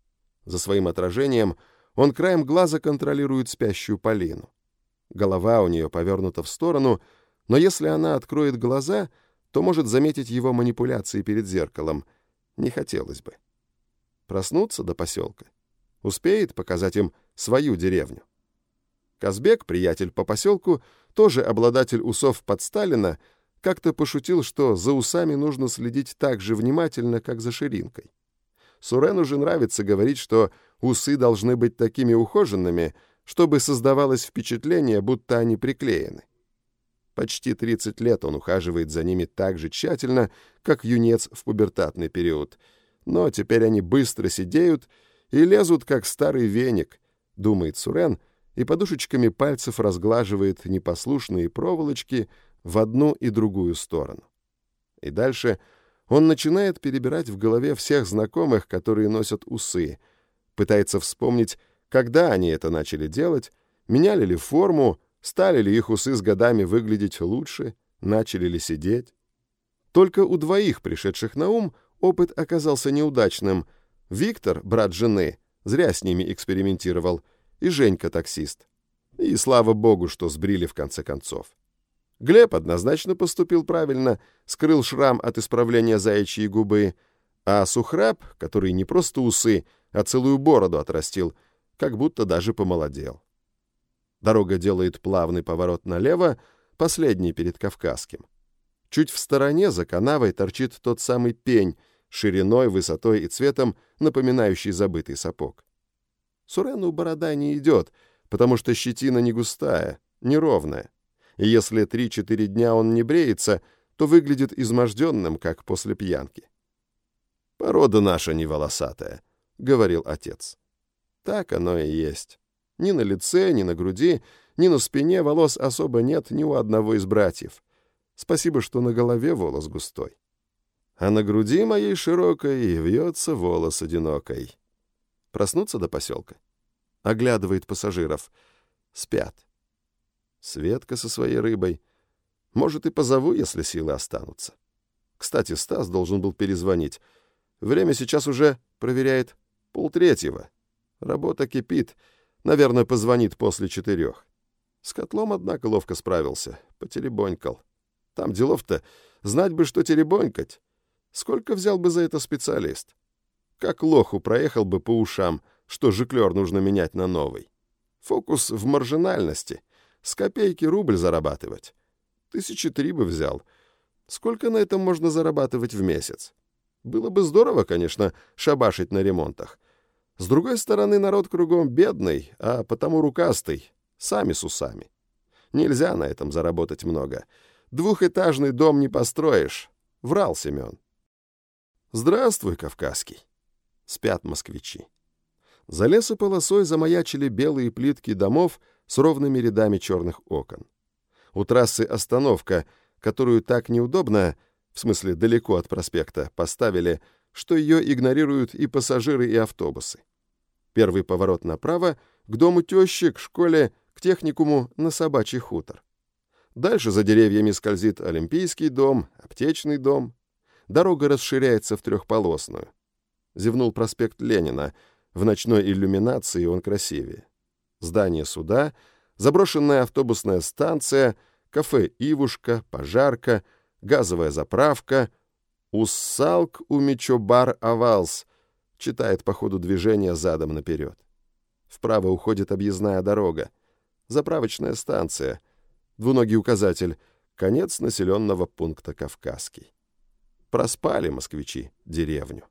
За своим отражением он краем глаза контролирует спящую Полину. Голова у нее повернута в сторону, но если она откроет глаза, то может заметить его манипуляции перед зеркалом. Не хотелось бы. Проснуться до поселка. Успеет показать им свою деревню. Казбек, приятель по поселку, тоже обладатель усов под Сталина, как-то пошутил, что за усами нужно следить так же внимательно, как за ширинкой. Сурену же нравится говорить, что усы должны быть такими ухоженными, чтобы создавалось впечатление, будто они приклеены. Почти тридцать лет он ухаживает за ними так же тщательно, как юнец в пубертатный период. Но теперь они быстро сидеют и лезут, как старый веник, думает Сурен, и подушечками пальцев разглаживает непослушные проволочки в одну и другую сторону. И дальше он начинает перебирать в голове всех знакомых, которые носят усы, пытается вспомнить, когда они это начали делать, меняли ли форму, стали ли их усы с годами выглядеть лучше, начали ли сидеть. Только у двоих, пришедших на ум, опыт оказался неудачным. Виктор, брат жены, зря с ними экспериментировал, и Женька, таксист. И слава богу, что сбрили в конце концов. Глеб однозначно поступил правильно, скрыл шрам от исправления заячьей губы, а Сухраб, который не просто усы, а целую бороду отрастил, как будто даже помолодел. Дорога делает плавный поворот налево, последний перед Кавказским. Чуть в стороне за канавой торчит тот самый пень, шириной, высотой и цветом напоминающий забытый сапог. Сурену борода не идет, потому что щетина не густая, неровная. И если три-четыре дня он не бреется, то выглядит изможденным, как после пьянки. «Порода наша не волосатая», — говорил отец. Так оно и есть. Ни на лице, ни на груди, ни на спине волос особо нет ни у одного из братьев. Спасибо, что на голове волос густой. А на груди моей широкой вьется волос одинокой. Проснуться до поселка. Оглядывает пассажиров. Спят. Светка со своей рыбой. Может, и позову, если силы останутся. Кстати, Стас должен был перезвонить. Время сейчас уже, проверяет, полтретьего. Работа кипит. Наверное, позвонит после четырех. С котлом, однако, ловко справился. Потеребонькал. Там делов-то, знать бы, что теребонькать. Сколько взял бы за это специалист? Как лоху проехал бы по ушам, что жиклер нужно менять на новый. Фокус в маржинальности. С копейки рубль зарабатывать. Тысячи три бы взял. Сколько на этом можно зарабатывать в месяц? Было бы здорово, конечно, шабашить на ремонтах. С другой стороны, народ кругом бедный, а потому рукастый, сами с усами. Нельзя на этом заработать много. Двухэтажный дом не построишь. Врал Семен. Здравствуй, Кавказский. Спят москвичи. За лесополосой замаячили белые плитки домов с ровными рядами черных окон. У трассы остановка, которую так неудобно, в смысле далеко от проспекта, поставили, что ее игнорируют и пассажиры, и автобусы. Первый поворот направо, к дому тещи, к школе, к техникуму на Собачий хутор. Дальше за деревьями скользит Олимпийский дом, Аптечный дом. Дорога расширяется в трехполосную. Зевнул проспект Ленина. В ночной иллюминации он красивее. Здание суда, заброшенная автобусная станция, кафе «Ивушка», пожарка, газовая заправка. «Уссалк у Мичобар Авалс», читает по ходу движения задом наперед. Вправо уходит объездная дорога. Заправочная станция. Двуногий указатель. Конец населенного пункта Кавказский. Проспали москвичи деревню.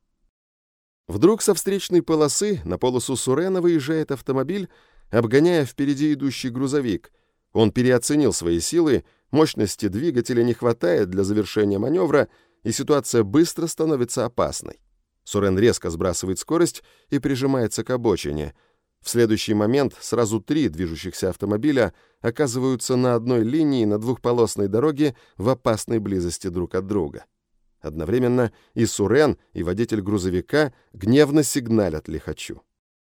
Вдруг со встречной полосы на полосу Сурена выезжает автомобиль, обгоняя впереди идущий грузовик. Он переоценил свои силы, мощности двигателя не хватает для завершения маневра, и ситуация быстро становится опасной. Сурен резко сбрасывает скорость и прижимается к обочине. В следующий момент сразу три движущихся автомобиля оказываются на одной линии на двухполосной дороге в опасной близости друг от друга. Одновременно и Сурен, и водитель грузовика гневно сигналят лихачу.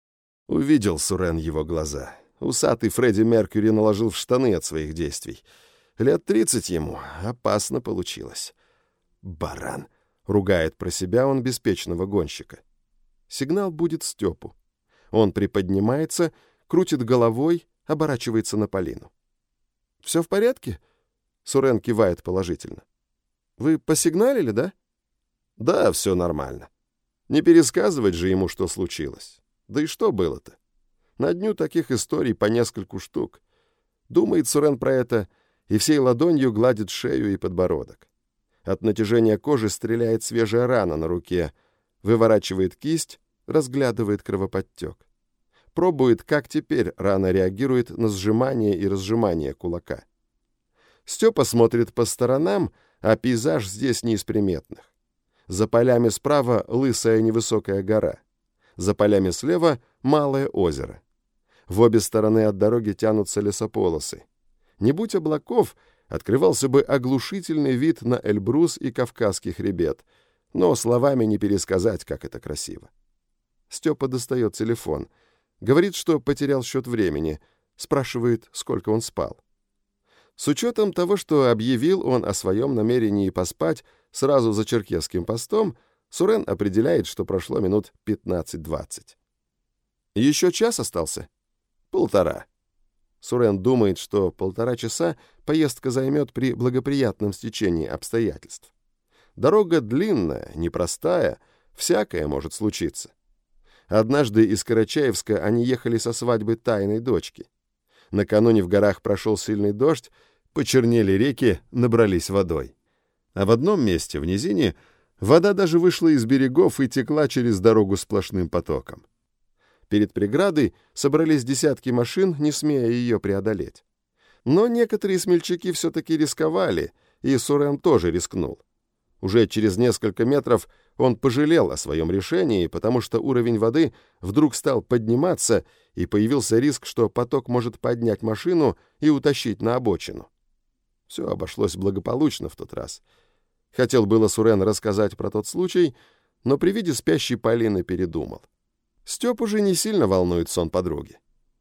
Увидел Сурен его глаза. Усатый Фредди Меркьюри наложил в штаны от своих действий. Лет тридцать ему. Опасно получилось. «Баран!» — ругает про себя он беспечного гонщика. Сигнал будет Степу. Он приподнимается, крутит головой, оборачивается на Полину. «Все в порядке?» — Сурен кивает положительно. «Вы посигналили, да?» «Да, все нормально. Не пересказывать же ему, что случилось. Да и что было-то? На дню таких историй по нескольку штук. Думает Сурен про это и всей ладонью гладит шею и подбородок. От натяжения кожи стреляет свежая рана на руке, выворачивает кисть, разглядывает кровоподтек. Пробует, как теперь рана реагирует на сжимание и разжимание кулака. Степа смотрит по сторонам, а пейзаж здесь не из приметных. За полями справа лысая невысокая гора. За полями слева малое озеро. В обе стороны от дороги тянутся лесополосы. Не будь облаков, открывался бы оглушительный вид на Эльбрус и Кавказский хребет, но словами не пересказать, как это красиво. Степа достает телефон. Говорит, что потерял счет времени. Спрашивает, сколько он спал. С учетом того, что объявил он о своем намерении поспать сразу за Черкесским постом, Сурен определяет, что прошло минут пятнадцать-двадцать. Еще час остался? Полтора. Сурен думает, что полтора часа поездка займет при благоприятном стечении обстоятельств. Дорога длинная, непростая, всякое может случиться. Однажды из Карачаевска они ехали со свадьбы тайной дочки. Накануне в горах прошел сильный дождь, почернели реки, набрались водой. А в одном месте, в низине, вода даже вышла из берегов и текла через дорогу сплошным потоком. Перед преградой собрались десятки машин, не смея ее преодолеть. Но некоторые смельчаки все-таки рисковали, и Сурен тоже рискнул. Уже через несколько метров он пожалел о своем решении, потому что уровень воды вдруг стал подниматься, и появился риск, что поток может поднять машину и утащить на обочину. Все обошлось благополучно в тот раз. Хотел было Сурен рассказать про тот случай, но при виде спящей Полины передумал. Степу же не сильно волнует сон подруги.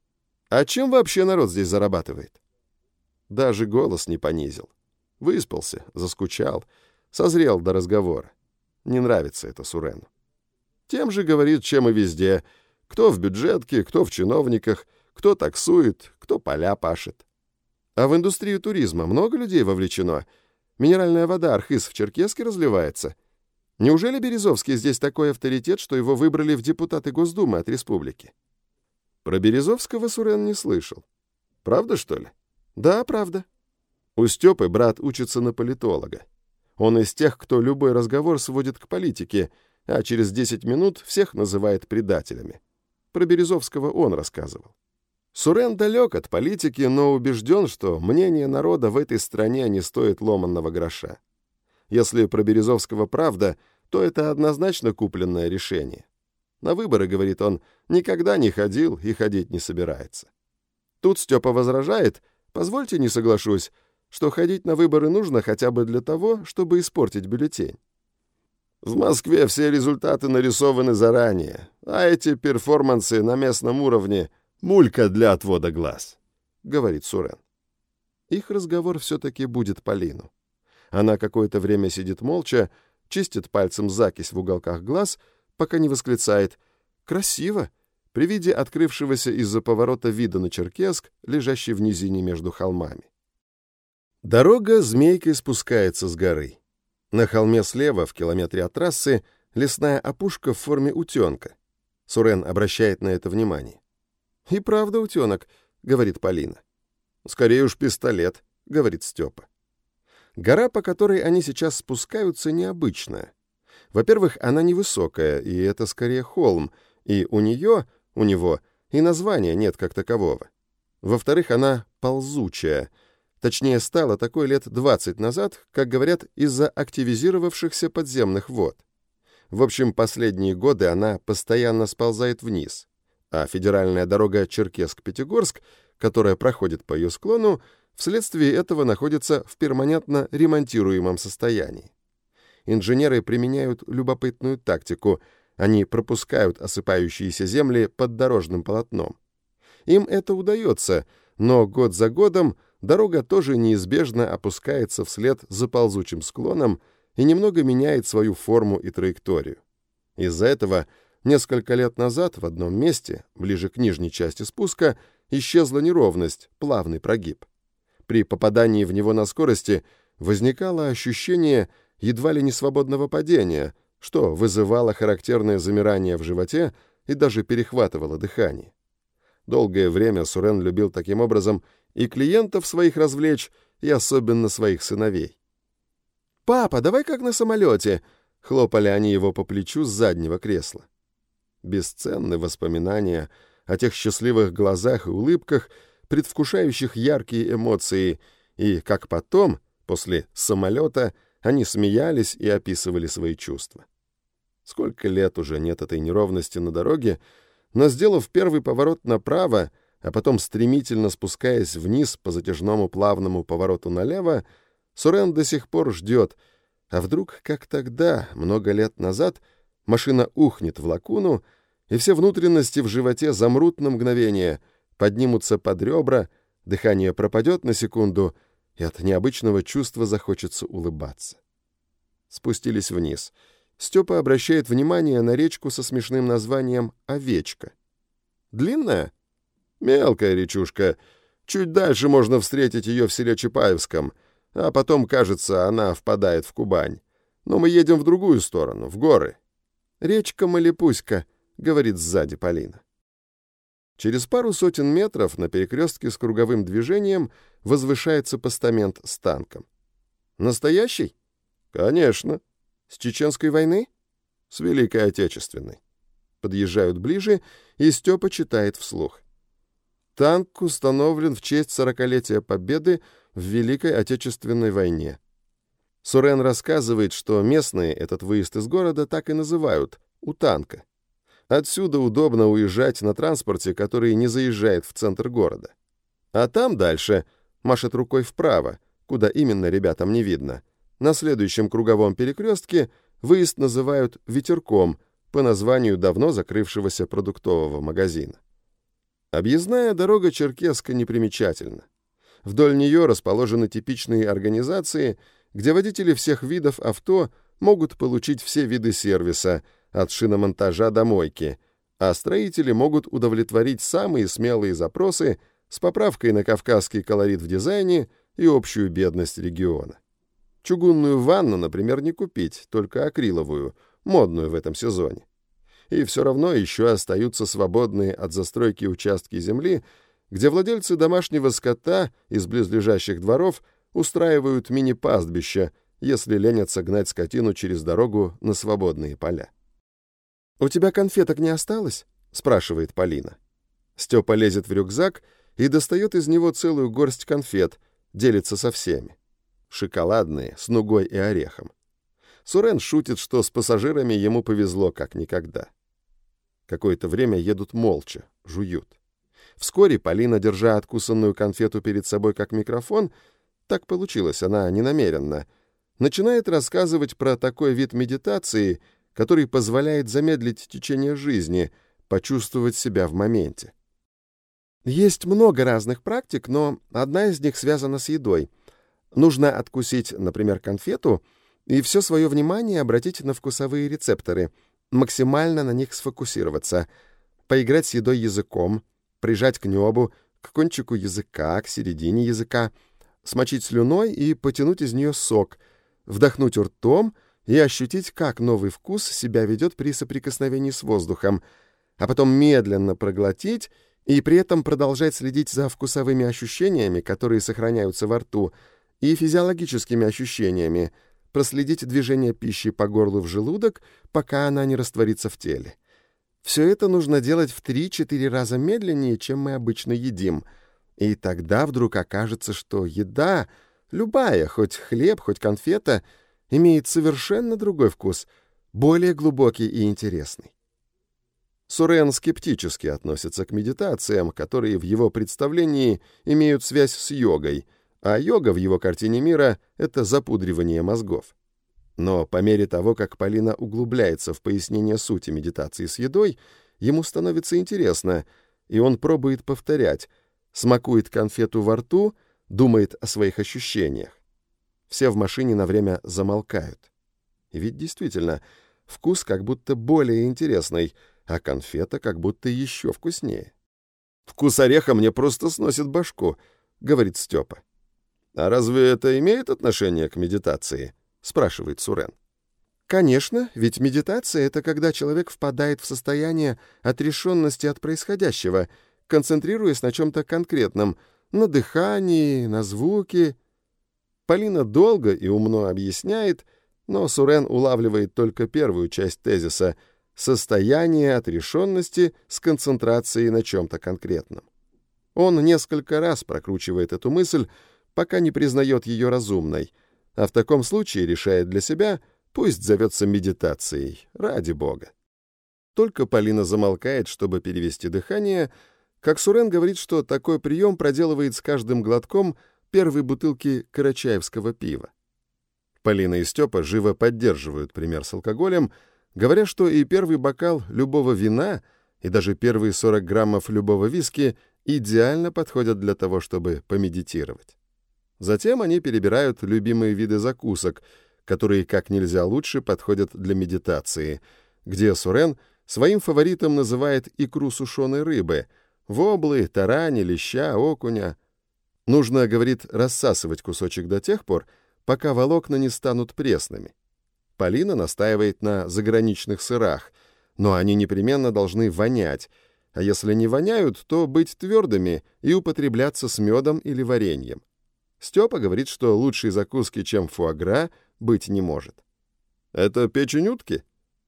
А чем вообще народ здесь зарабатывает? Даже голос не понизил. Выспался, заскучал, созрел до разговора. Не нравится это Сурену. Тем же говорит, чем и везде. Кто в бюджетке, кто в чиновниках, кто таксует, кто поля пашет. А в индустрию туризма много людей вовлечено. Минеральная вода Архыз в Черкесске разливается. Неужели Березовский здесь такой авторитет, что его выбрали в депутаты Госдумы от республики? Про Березовского Сурен не слышал. Правда, что ли? Да, правда. У Степы брат учится на политолога. Он из тех, кто любой разговор сводит к политике, а через десять минут всех называет предателями. Про Березовского он рассказывал. Сурен далек от политики, но убежден, что мнение народа в этой стране не стоит ломанного гроша. Если про Березовского правда, то это однозначно купленное решение. На выборы, говорит он, никогда не ходил и ходить не собирается. Тут Степа возражает, позвольте не соглашусь, что ходить на выборы нужно хотя бы для того, чтобы испортить бюллетень. В Москве все результаты нарисованы заранее, а эти перформансы на местном уровне — мулька для отвода глаз, — говорит Сурен. их разговор все-таки будет Полину. Она какое-то время сидит молча, чистит пальцем закись в уголках глаз, пока не восклицает «Красиво!» при виде открывшегося из-за поворота вида на Черкесск, лежащий в низине между холмами. Дорога змейкой спускается с горы. На холме слева, в километре от трассы, лесная опушка в форме утенка. Сурен обращает на это внимание. «И правда утенок», — говорит Полина. «Скорее уж пистолет», — говорит Степа. Гора, по которой они сейчас спускаются, необычная. Во-первых, она невысокая, и это скорее холм, и у нее, у него, и названия нет как такового. Во-вторых, она ползучая. Точнее, стала такой лет двадцать назад, как говорят, из-за активизировавшихся подземных вод. В общем, последние годы она постоянно сползает вниз, а федеральная дорога Черкесск-Пятигорск, которая проходит по ее склону, вследствие этого находится в перманентно ремонтируемом состоянии. Инженеры применяют любопытную тактику. Они пропускают осыпающиеся земли под дорожным полотном. Им это удается, но год за годом дорога тоже неизбежно опускается вслед за ползучим склоном и немного меняет свою форму и траекторию. Из-за этого несколько лет назад в одном месте, ближе к нижней части спуска, исчезла неровность, плавный прогиб. При попадании в него на скорости возникало ощущение едва ли не свободного падения, что вызывало характерное замирание в животе и даже перехватывало дыхание. Долгое время Сурен любил таким образом и клиентов своих развлечь, и особенно своих сыновей. «Папа, давай как на самолете!» — хлопали они его по плечу с заднего кресла. Бесценны воспоминания о тех счастливых глазах и улыбках, предвкушающих яркие эмоции, и как потом, после самолета, они смеялись и описывали свои чувства. Сколько лет уже нет этой неровности на дороге, но, сделав первый поворот направо, а потом стремительно спускаясь вниз по затяжному плавному повороту налево, Сурен до сих пор ждет, а вдруг, как тогда, много лет назад, машина ухнет в лакуну, и все внутренности в животе замрут на мгновение, поднимутся под ребра, дыхание пропадет на секунду, и от необычного чувства захочется улыбаться. Спустились вниз. Степа обращает внимание на речку со смешным названием «Овечка». «Длинная?» «Мелкая речушка. Чуть дальше можно встретить ее в селе Чапаевском, а потом, кажется, она впадает в Кубань. Но мы едем в другую сторону, в горы». «Речка Малипуська», — говорит сзади Полина. Через пару сотен метров на перекрестке с круговым движением возвышается постамент с танком. «Настоящий?» «Конечно». «С Чеченской войны?» «С Великой Отечественной». Подъезжают ближе, и Степа читает вслух. «Танк установлен в честь сорокалетия Победы в Великой Отечественной войне». Сурен рассказывает, что местные этот выезд из города так и называют — «у танка». Отсюда удобно уезжать на транспорте, который не заезжает в центр города. А там дальше, машет рукой вправо, куда именно ребятам не видно, на следующем круговом перекрестке выезд называют «Ветерком» по названию давно закрывшегося продуктового магазина. Объездная дорога Черкесска непримечательна. Вдоль нее расположены типичные организации, где водители всех видов авто могут получить все виды сервиса, от шиномонтажа до мойки, а строители могут удовлетворить самые смелые запросы с поправкой на кавказский колорит в дизайне и общую бедность региона. Чугунную ванну, например, не купить, только акриловую, модную в этом сезоне. И все равно еще остаются свободные от застройки участки земли, где владельцы домашнего скота из близлежащих дворов устраивают мини-пастбища, если ленятся гнать скотину через дорогу на свободные поля. «У тебя конфеток не осталось?» — спрашивает Полина. Степа лезет в рюкзак и достает из него целую горсть конфет, делится со всеми. Шоколадные, с нугой и орехом. Сурен шутит, что с пассажирами ему повезло как никогда. Какое-то время едут молча, жуют. Вскоре Полина, держа откусанную конфету перед собой как микрофон, так получилось, она не намеренно, начинает рассказывать про такой вид медитации, который позволяет замедлить течение жизни, почувствовать себя в моменте. Есть много разных практик, но одна из них связана с едой. Нужно откусить, например, конфету, и все свое внимание обратить на вкусовые рецепторы, максимально на них сфокусироваться, поиграть с едой языком, прижать к небу, к кончику языка, к середине языка, смочить слюной и потянуть из нее сок, вдохнуть ртом и ощутить, как новый вкус себя ведет при соприкосновении с воздухом, а потом медленно проглотить и при этом продолжать следить за вкусовыми ощущениями, которые сохраняются во рту, и физиологическими ощущениями, проследить движение пищи по горлу в желудок, пока она не растворится в теле. Все это нужно делать в три-четыре раза медленнее, чем мы обычно едим. И тогда вдруг окажется, что еда, любая, хоть хлеб, хоть конфета, имеет совершенно другой вкус, более глубокий и интересный. Сурен скептически относится к медитациям, которые в его представлении имеют связь с йогой, а йога в его картине мира — это запудривание мозгов. Но по мере того, как Полина углубляется в пояснение сути медитации с едой, ему становится интересно, и он пробует повторять, смакует конфету во рту, думает о своих ощущениях. Все в машине на время замолкают. И ведь действительно, вкус как будто более интересный, а конфета как будто еще вкуснее. «Вкус ореха мне просто сносит башку», — говорит Степа. «А разве это имеет отношение к медитации?» — спрашивает Сурен. «Конечно, ведь медитация — это когда человек впадает в состояние отрешенности от происходящего, концентрируясь на чем-то конкретном, на дыхании, на звуке». Полина долго и умно объясняет, но Сурен улавливает только первую часть тезиса — состояние отрешенности с концентрацией на чем-то конкретном. Он несколько раз прокручивает эту мысль, пока не признает ее разумной, а в таком случае решает для себя, пусть зовется медитацией, ради бога. Только Полина замолкает, чтобы перевести дыхание, как Сурен говорит, что такой прием проделывает с каждым глотком первой бутылки карачаевского пива. Полина и Степа живо поддерживают пример с алкоголем, говоря, что и первый бокал любого вина, и даже первые сорок граммов любого виски идеально подходят для того, чтобы помедитировать. Затем они перебирают любимые виды закусок, которые как нельзя лучше подходят для медитации, где Сурен своим фаворитом называет икру сушеной рыбы, воблы, тарани, леща, окуня. Нужно, говорит, рассасывать кусочек до тех пор, пока волокна не станут пресными. Полина настаивает на заграничных сырах, но они непременно должны вонять, а если не воняют, то быть твердыми и употребляться с медом или вареньем. Степа говорит, что лучшей закуски, чем фуагра, быть не может. «Это печень утки?»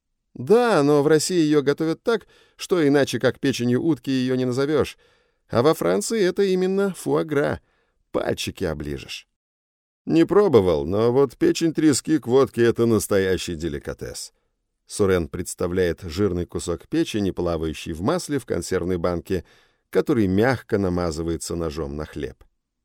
«Да, но в России ее готовят так, что иначе как печенью утки ее не назовешь. А во Франции это именно фуагра. Пальчики оближешь». «Не пробовал, но вот печень трески к водке — это настоящий деликатес». Сурен представляет жирный кусок печени, плавающий в масле в консервной банке, который мягко намазывается ножом на хлеб.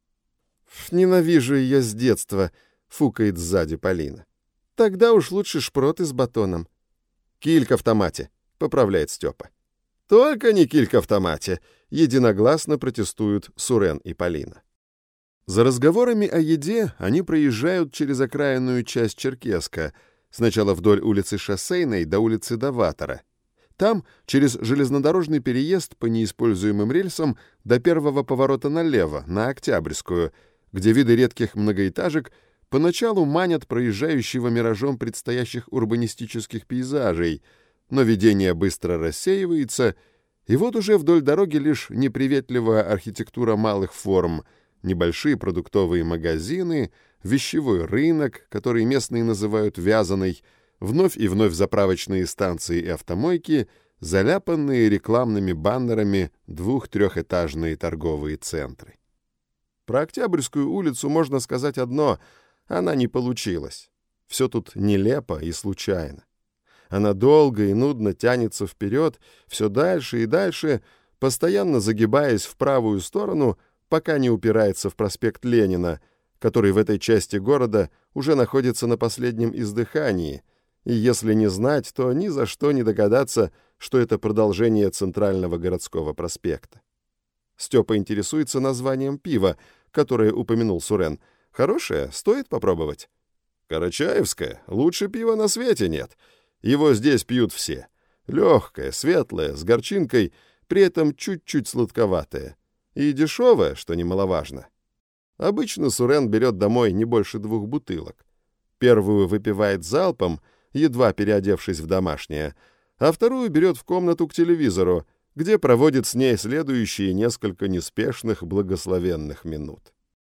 «Ненавижу ее с детства», — фукает сзади Полина. «Тогда уж лучше шпроты с батоном». «Килька в томате», — поправляет Степа. «Только не килька в томате», — единогласно протестуют Сурен и Полина. За разговорами о еде они проезжают через окраинную часть Черкесска, сначала вдоль улицы Шоссейной до улицы Даватора. Там, через железнодорожный переезд по неиспользуемым рельсам, до первого поворота налево, на Октябрьскую, где виды редких многоэтажек поначалу манят проезжающего миражом предстоящих урбанистических пейзажей, но видение быстро рассеивается, и вот уже вдоль дороги лишь неприветливая архитектура малых форм — небольшие продуктовые магазины, вещевой рынок, который местные называют вязаной, вновь и вновь заправочные станции и автомойки, заляпанные рекламными баннерами двух-трехэтажные торговые центры. Про Октябрьскую улицу можно сказать одно — она не получилась. Все тут нелепо и случайно. Она долго и нудно тянется вперед, все дальше и дальше, постоянно загибаясь в правую сторону, пока не упирается в проспект Ленина, который в этой части города уже находится на последнем издыхании, и если не знать, то ни за что не догадаться, что это продолжение центрального городского проспекта. Степа интересуется названием пива, которое упомянул Сурен. Хорошее, стоит попробовать. Карачаевское, лучше пива на свете нет. Его здесь пьют все. Легкое, светлое, с горчинкой, при этом чуть-чуть сладковатое. И дешевое, что немаловажно. Обычно Сурен берет домой не больше двух бутылок. Первую выпивает залпом, едва переодевшись в домашнее, а вторую берет в комнату к телевизору, где проводит с ней следующие несколько неспешных благословенных минут.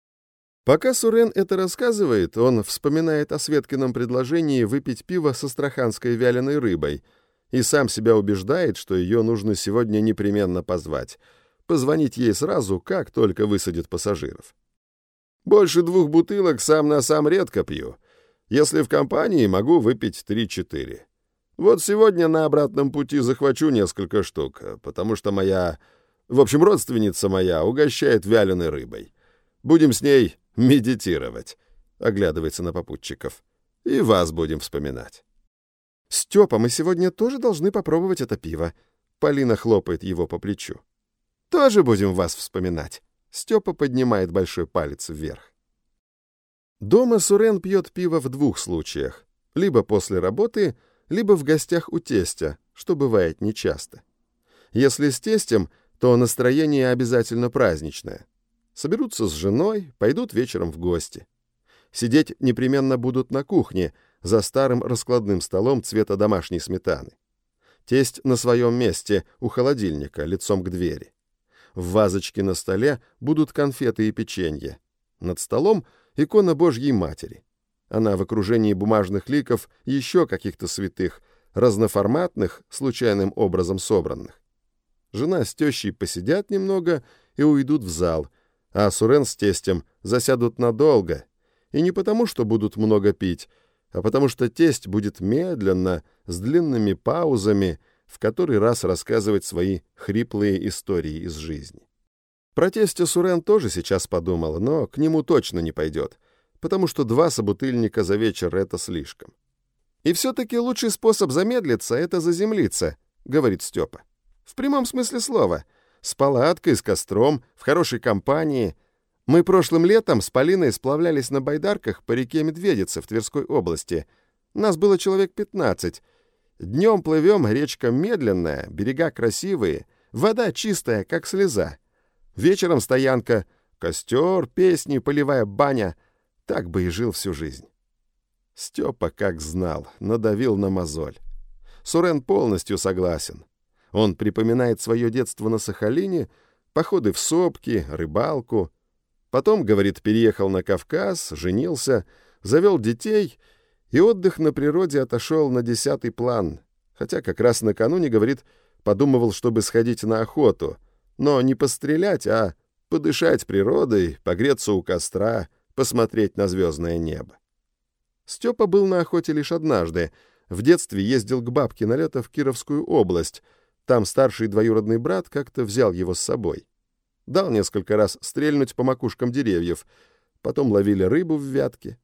Пока Сурен это рассказывает, он вспоминает о Светкином предложении выпить пиво с астраханской вяленой рыбой и сам себя убеждает, что ее нужно сегодня непременно позвать, позвонить ей сразу, как только высадит пассажиров. «Больше двух бутылок сам на сам редко пью. Если в компании, могу выпить три-четыре. Вот сегодня на обратном пути захвачу несколько штук, потому что моя... В общем, родственница моя угощает вяленой рыбой. Будем с ней медитировать», — оглядывается на попутчиков. «И вас будем вспоминать». «Степа, мы сегодня тоже должны попробовать это пиво», — Полина хлопает его по плечу. «Тоже будем вас вспоминать». Степа поднимает большой палец вверх. Дома Сурен пьет пиво в двух случаях. Либо после работы, либо в гостях у тестя, что бывает нечасто. Если с тестем, то настроение обязательно праздничное. Соберутся с женой, пойдут вечером в гости. Сидеть непременно будут на кухне, за старым раскладным столом цвета домашней сметаны. Тесть на своем месте, у холодильника, лицом к двери. В вазочке на столе будут конфеты и печенье. Над столом икона Божьей Матери. Она в окружении бумажных ликов еще каких-то святых, разноформатных, случайным образом собранных. Жена с тещей посидят немного и уйдут в зал, а Сурен с тестем засядут надолго. И не потому, что будут много пить, а потому что тесть будет медленно, с длинными паузами, в который раз рассказывать свои хриплые истории из жизни. Про тестя Сурен тоже сейчас подумал, но к нему точно не пойдет, потому что два собутыльника за вечер — это слишком. «И все-таки лучший способ замедлиться — это заземлиться», — говорит Степа. «В прямом смысле слова. С палаткой, с костром, в хорошей компании. Мы прошлым летом с Полиной сплавлялись на байдарках по реке Медведица в Тверской области. Нас было человек пятнадцать. Днем плывем, речка медленная, берега красивые, вода чистая, как слеза. Вечером стоянка, костер, песни, полевая баня. Так бы и жил всю жизнь». Степа, как знал, надавил на мозоль. Сурен полностью согласен. Он припоминает свое детство на Сахалине, походы в сопки, рыбалку. Потом, говорит, переехал на Кавказ, женился, завел детей, и отдых на природе отошел на десятый план. Хотя как раз накануне, говорит, подумывал, чтобы сходить на охоту, но не пострелять, а подышать природой, погреться у костра, посмотреть на звездное небо. Степа был на охоте лишь однажды. В детстве ездил к бабке на лето в Кировскую область. Там старший двоюродный брат как-то взял его с собой. Дал несколько раз стрельнуть по макушкам деревьев. Потом ловили рыбу в вятке.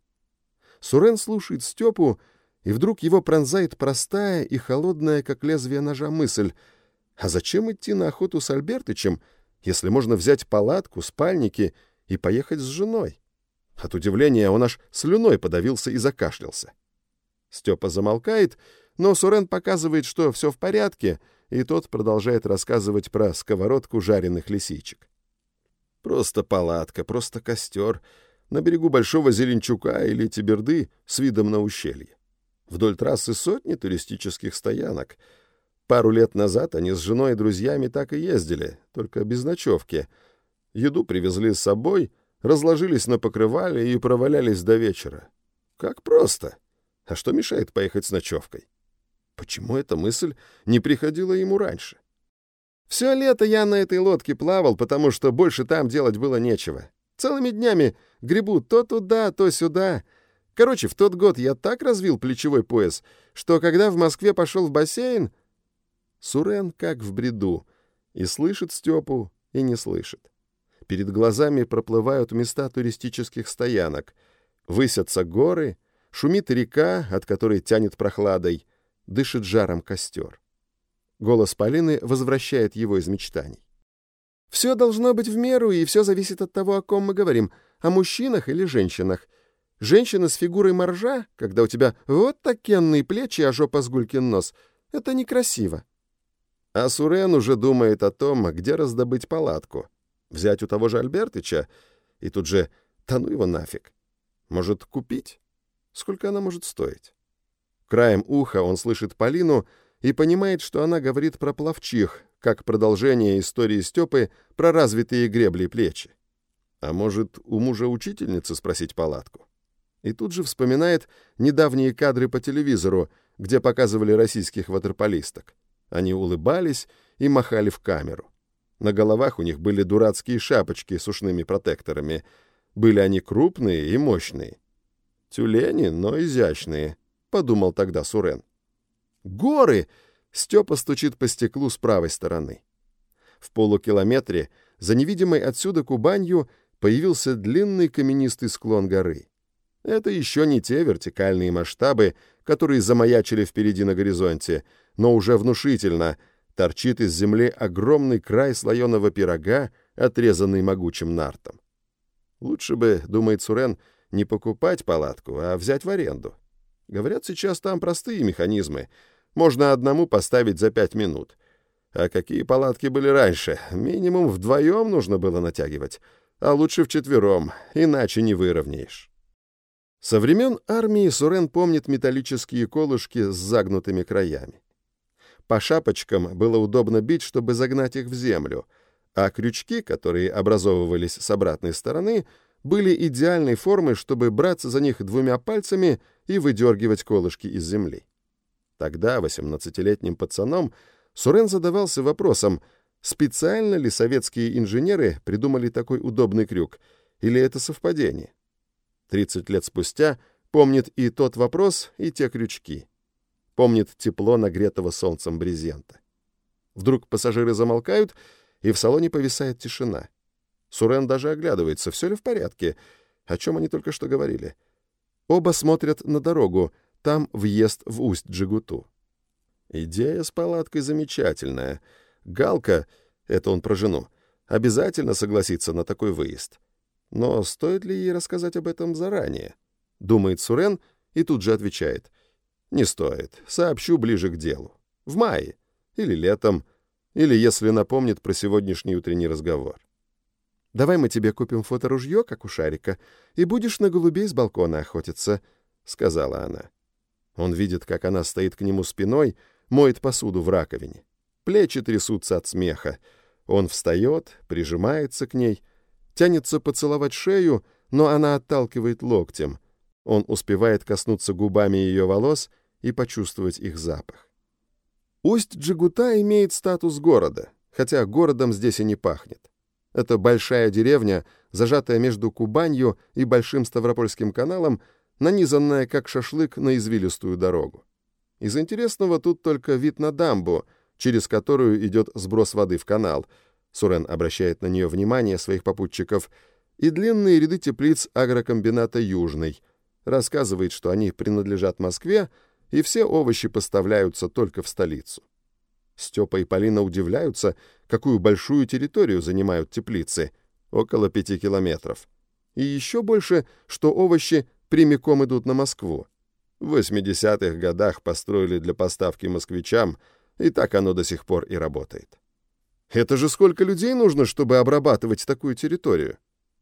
Сурен слушает Степу, и вдруг его пронзает простая и холодная, как лезвие ножа, мысль: а зачем идти на охоту с Альбертычем, если можно взять палатку, спальники и поехать с женой? От удивления он аж слюной подавился и закашлялся. Степа замолкает, но Сурен показывает, что все в порядке, и тот продолжает рассказывать про сковородку жареных лисичек. Просто палатка, просто костер на берегу Большого Зеленчука или Теберды с видом на ущелье. Вдоль трассы сотни туристических стоянок. Пару лет назад они с женой и друзьями так и ездили, только без ночевки. Еду привезли с собой, разложились на покрывале и провалялись до вечера. Как просто! А что мешает поехать с ночевкой? Почему эта мысль не приходила ему раньше? Все лето я на этой лодке плавал, потому что больше там делать было нечего. Целыми днями гребу то туда, то сюда. Короче, в тот год я так развил плечевой пояс, что когда в Москве пошел в бассейн... Сурен как в бреду. И слышит Степу, и не слышит. Перед глазами проплывают места туристических стоянок. Высятся горы, шумит река, от которой тянет прохладой, дышит жаром костер. Голос Полины возвращает его из мечтаний. Все должно быть в меру, и все зависит от того, о ком мы говорим, о мужчинах или женщинах. Женщина с фигурой моржа, когда у тебя вот такенные плечи, а жопа с гулькин нос, это некрасиво. А Сурен уже думает о том, где раздобыть палатку. Взять у того же Альбертыча и тут же «да ну его нафиг». Может, купить? Сколько она может стоить? Краем уха он слышит Полину и понимает, что она говорит про пловчих, как продолжение истории Степы про развитые гребли и плечи. А может, у мужа учительницы спросить палатку? И тут же вспоминает недавние кадры по телевизору, где показывали российских ватерполисток. Они улыбались и махали в камеру. На головах у них были дурацкие шапочки с ушными протекторами. Были они крупные и мощные. Тюлени, но изящные, подумал тогда Сурен. Горы! Степа стучит по стеклу с правой стороны. В полукилометре за невидимой отсюда Кубанью появился длинный каменистый склон горы. Это еще не те вертикальные масштабы, которые замаячили впереди на горизонте, но уже внушительно торчит из земли огромный край слоеного пирога, отрезанный могучим нартом. Лучше бы, думает Сурен, не покупать палатку, а взять в аренду. Говорят, сейчас там простые механизмы. Можно одному поставить за пять минут. А какие палатки были раньше? Минимум вдвоем нужно было натягивать, а лучше вчетвером, иначе не выровняешь. Со времен армии Сурен помнит металлические колышки с загнутыми краями. По шапочкам было удобно бить, чтобы загнать их в землю, а крючки, которые образовывались с обратной стороны, были идеальной формы, чтобы браться за них двумя пальцами и выдергивать колышки из земли. Тогда, восемнадцатилетним пацаном, Сурен задавался вопросом, специально ли советские инженеры придумали такой удобный крюк, или это совпадение. тридцать лет спустя помнит и тот вопрос, и те крючки. Помнит тепло нагретого солнцем брезента. Вдруг пассажиры замолкают, и в салоне повисает тишина. Сурен даже оглядывается, все ли в порядке, о чем они только что говорили. Оба смотрят на дорогу, там въезд в Усть-Джигуту. Идея с палаткой замечательная. Галка, это он про жену, обязательно согласится на такой выезд. Но стоит ли ей рассказать об этом заранее? Думает Сурен и тут же отвечает. Не стоит, сообщу ближе к делу. В мае, или летом, или если напомнит про сегодняшний утренний разговор. «Давай мы тебе купим фоторужье, как у Шарика, и будешь на голубей с балкона охотиться», — сказала она. Он видит, как она стоит к нему спиной, моет посуду в раковине. Плечи трясутся от смеха. Он встает, прижимается к ней, тянется поцеловать шею, но она отталкивает локтем. Он успевает коснуться губами ее волос и почувствовать их запах. Усть-Джигута имеет статус города, хотя городом здесь и не пахнет. Это большая деревня, зажатая между Кубанью и Большим Ставропольским каналом, нанизанная как шашлык на извилистую дорогу. Из интересного тут только вид на дамбу, через которую идет сброс воды в канал. Сурен обращает на нее внимание своих попутчиков. И длинные ряды теплиц агрокомбината «Южный». Рассказывает, что они принадлежат Москве, и все овощи поставляются только в столицу. Степа и Полина удивляются, какую большую территорию занимают теплицы, около пяти километров. И еще больше, что овощи прямиком идут на Москву. В восьмидесятых годах построили для поставки москвичам, и так оно до сих пор и работает. Это же сколько людей нужно, чтобы обрабатывать такую территорию?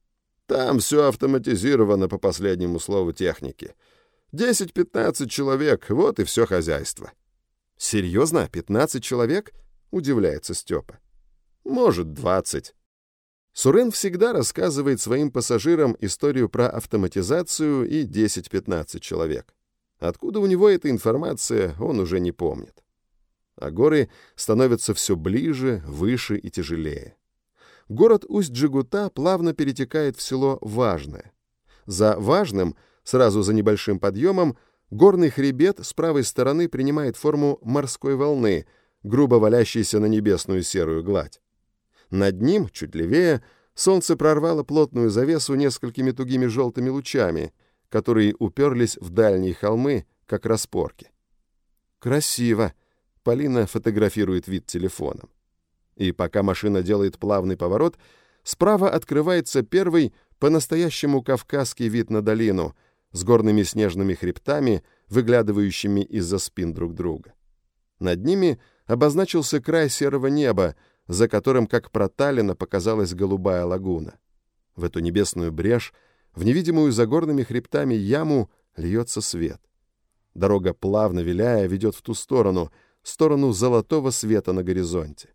Там все автоматизировано по последнему слову техники. десять-пятнадцать человек, вот и все хозяйство. «Серьезно? пятнадцать человек?» — удивляется Степа. «Может, двадцать». Сурен всегда рассказывает своим пассажирам историю про автоматизацию и десять-пятнадцать человек. Откуда у него эта информация, он уже не помнит. А горы становятся все ближе, выше и тяжелее. Город Усть-Джигута плавно перетекает в село Важное. За Важным, сразу за небольшим подъемом, горный хребет с правой стороны принимает форму морской волны, грубо валящейся на небесную серую гладь. Над ним, чуть левее, солнце прорвало плотную завесу несколькими тугими желтыми лучами, которые уперлись в дальние холмы, как распорки. «Красиво!» — Полина фотографирует вид телефоном. И пока машина делает плавный поворот, справа открывается первый по-настоящему кавказский вид на долину с горными снежными хребтами, выглядывающими из-за спин друг друга. Над ними обозначился край серого неба, за которым, как проталина, показалась голубая лагуна. В эту небесную брешь, в невидимую за горными хребтами яму, льется свет. Дорога, плавно виляя, ведет в ту сторону, сторону золотого света на горизонте.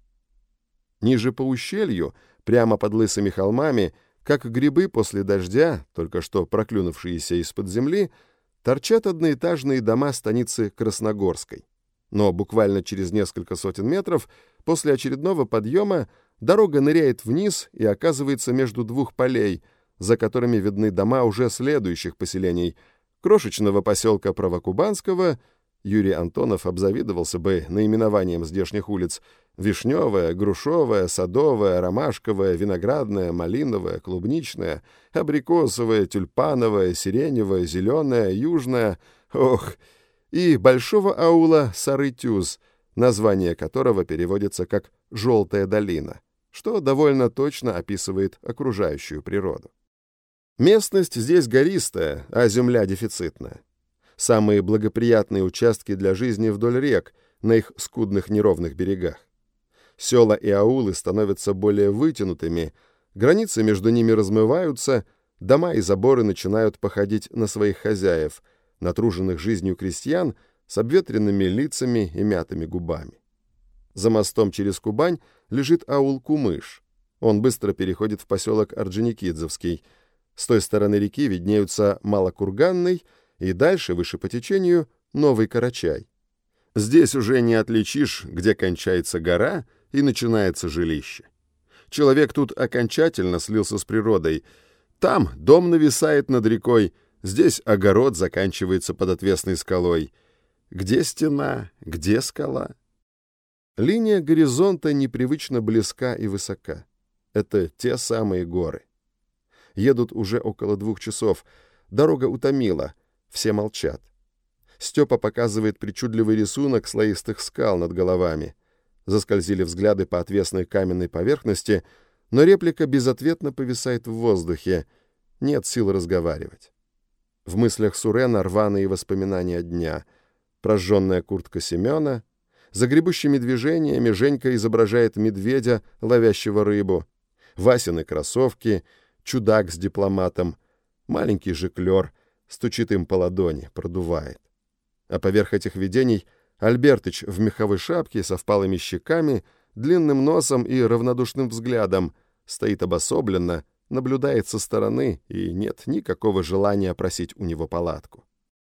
Ниже по ущелью, прямо под лысыми холмами, как грибы после дождя, только что проклюнувшиеся из-под земли, торчат одноэтажные дома станицы Красногорской. Но буквально через несколько сотен метров после очередного подъема дорога ныряет вниз и оказывается между двух полей, за которыми видны дома уже следующих поселений — крошечного поселка Правокубанского. Юрий Антонов обзавидовался бы наименованием здешних улиц: Вишневая, Грушевая, Садовая, Ромашковая, Виноградная, Малиновая, Клубничная, Абрикосовая, Тюльпановая, Сиреневая, Зеленая, Южная, ох, и большого аула Сарытюз, название которого переводится как «желтая долина», что довольно точно описывает окружающую природу. Местность здесь гористая, а земля дефицитная. Самые благоприятные участки для жизни вдоль рек, на их скудных неровных берегах. Села и аулы становятся более вытянутыми, границы между ними размываются, дома и заборы начинают походить на своих хозяев, натруженных жизнью крестьян с обветренными лицами и мятыми губами. За мостом через Кубань лежит аул Кумыш. Он быстро переходит в поселок Орджоникидзевский. С той стороны реки виднеются Малокурганный и дальше, выше по течению, Новый Карачай. Здесь уже не отличишь, где кончается гора и начинается жилище. Человек тут окончательно слился с природой. Там дом нависает над рекой, здесь огород заканчивается под отвесной скалой. Где стена, где скала? Линия горизонта непривычно близка и высока. Это те самые горы. Едут уже около двух часов. Дорога утомила, все молчат. Степа показывает причудливый рисунок слоистых скал над головами. Заскользили взгляды по отвесной каменной поверхности, но реплика безответно повисает в воздухе. Нет сил разговаривать. В мыслях Сурена рваные воспоминания дня. Прожженная куртка Семена. За гребущими движениями Женька изображает медведя, ловящего рыбу. Васины кроссовки, чудак с дипломатом. Маленький жиклер стучит им по ладони, продувает. А поверх этих видений Альбертыч в меховой шапке со впалыми щеками, длинным носом и равнодушным взглядом стоит обособленно, наблюдает со стороны, и нет никакого желания просить у него палатку.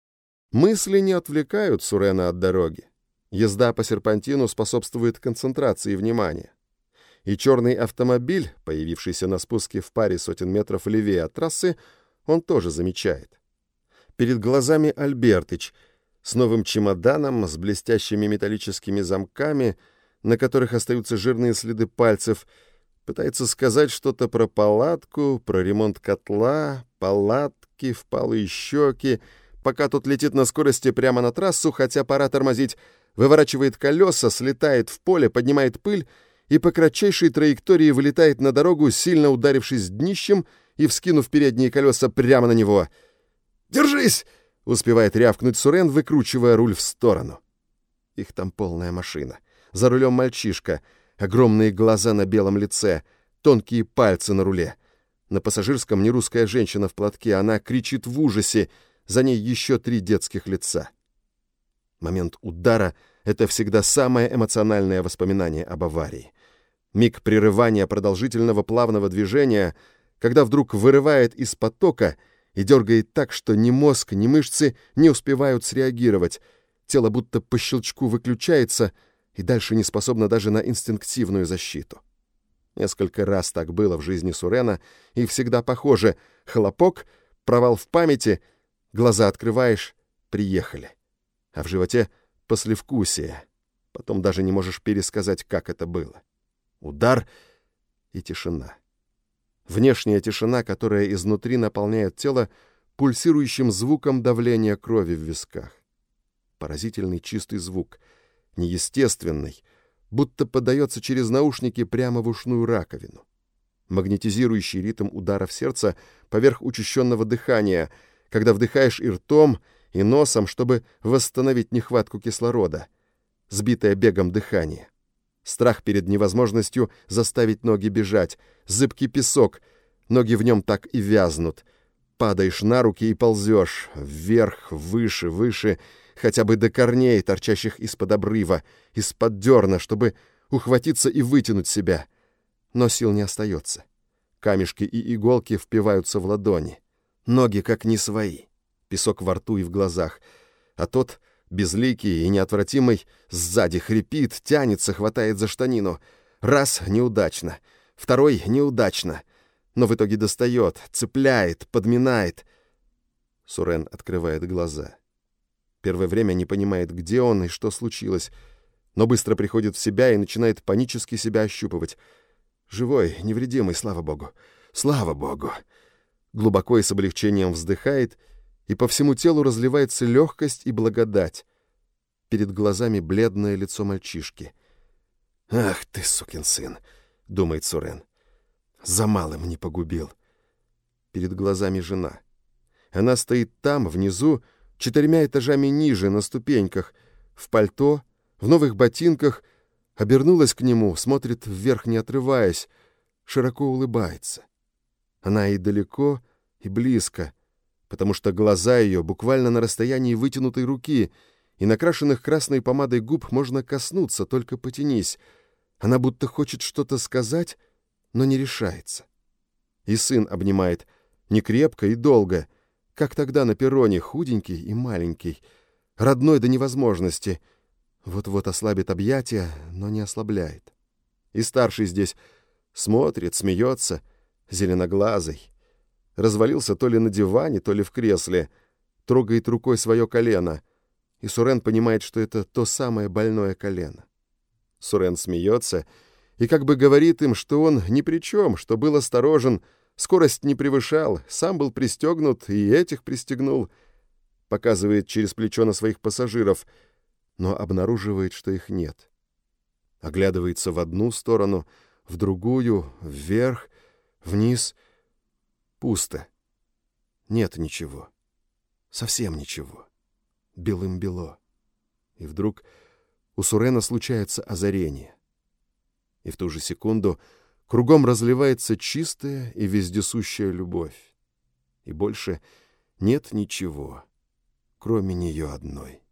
Мысли не отвлекают Сурена от дороги. Езда по серпантину способствует концентрации внимания. И черный автомобиль, появившийся на спуске в паре сотен метров левее от трассы, он тоже замечает. Перед глазами Альбертыч с новым чемоданом, с блестящими металлическими замками, на которых остаются жирные следы пальцев, пытается сказать что-то про палатку, про ремонт котла, палатки, впалые щеки, пока тот летит на скорости прямо на трассу, хотя пора тормозить, выворачивает колеса, слетает в поле, поднимает пыль и по кратчайшей траектории вылетает на дорогу, сильно ударившись днищем и вскинув передние колеса прямо на него. «Держись!» — успевает рявкнуть Сурен, выкручивая руль в сторону. Их там полная машина. За рулем мальчишка, огромные глаза на белом лице, тонкие пальцы на руле. На пассажирском нерусская женщина в платке, она кричит в ужасе, за ней еще три детских лица. Момент удара — это всегда самое эмоциональное воспоминание об аварии. Миг прерывания продолжительного плавного движения, когда вдруг вырывает из потока и дергает так, что ни мозг, ни мышцы не успевают среагировать. Тело будто по щелчку выключается и дальше не способно даже на инстинктивную защиту. Несколько раз так было в жизни Сурена, и всегда похоже: хлопок, провал в памяти, глаза открываешь — приехали. А в животе послевкусие. Потом даже не можешь пересказать, как это было. Удар и тишина. Внешняя тишина, которая изнутри наполняет тело пульсирующим звуком давления крови в висках. Поразительный чистый звук, неестественный, будто подается через наушники прямо в ушную раковину. Магнетизирующий ритм ударов сердца поверх учащенного дыхания, когда вдыхаешь и ртом, и носом, чтобы восстановить нехватку кислорода. Сбитое бегом дыхание. Страх перед невозможностью заставить ноги бежать. Зыбкий песок. Ноги в нем так и вязнут. Падаешь на руки и ползешь. Вверх, выше, выше. Хотя бы до корней, торчащих из-под обрыва, из-под дерна, чтобы ухватиться и вытянуть себя. Но сил не остается. Камешки и иголки впиваются в ладони. Ноги как не свои. Песок во рту и в глазах. А тот, безликий и неотвратимый, сзади хрипит, тянется, хватает за штанину. Раз — неудачно. Второй — неудачно. Но в итоге достает, цепляет, подминает. Сурен открывает глаза. Первое время не понимает, где он и что случилось, но быстро приходит в себя и начинает панически себя ощупывать. Живой, невредимый, слава богу. Слава богу. Глубоко и с облегчением вздыхает, и по всему телу разливается легкость и благодать. Перед глазами бледное лицо мальчишки. «Ах ты, сукин сын!» — думает Сурен. «За малым не погубил». Перед глазами жена. Она стоит там, внизу, четырьмя этажами ниже, на ступеньках, в пальто, в новых ботинках, обернулась к нему, смотрит вверх, не отрываясь, широко улыбается. Она и далеко, и близко, потому что глаза ее буквально на расстоянии вытянутой руки, и накрашенных красной помадой губ можно коснуться, только потянись. Она будто хочет что-то сказать, но не решается. И сын обнимает, не крепко и долго, как тогда на перроне, худенький и маленький, родной до невозможности. Вот-вот ослабит объятия, но не ослабляет. И старший здесь смотрит, смеется, зеленоглазый. Развалился то ли на диване, то ли в кресле, трогает рукой свое колено, и Сурен понимает, что это то самое больное колено. Сурен смеется и как бы говорит им, что он ни при чем, что был осторожен, скорость не превышал, сам был пристегнут и этих пристегнул. Показывает через плечо на своих пассажиров, но обнаруживает, что их нет. Оглядывается в одну сторону, в другую, вверх, вниз. Пусто. Нет ничего. Совсем ничего. Белым-бело. И вдруг у Сурена случается озарение. И в ту же секунду кругом разливается чистая и вездесущая любовь. И больше нет ничего, кроме нее одной.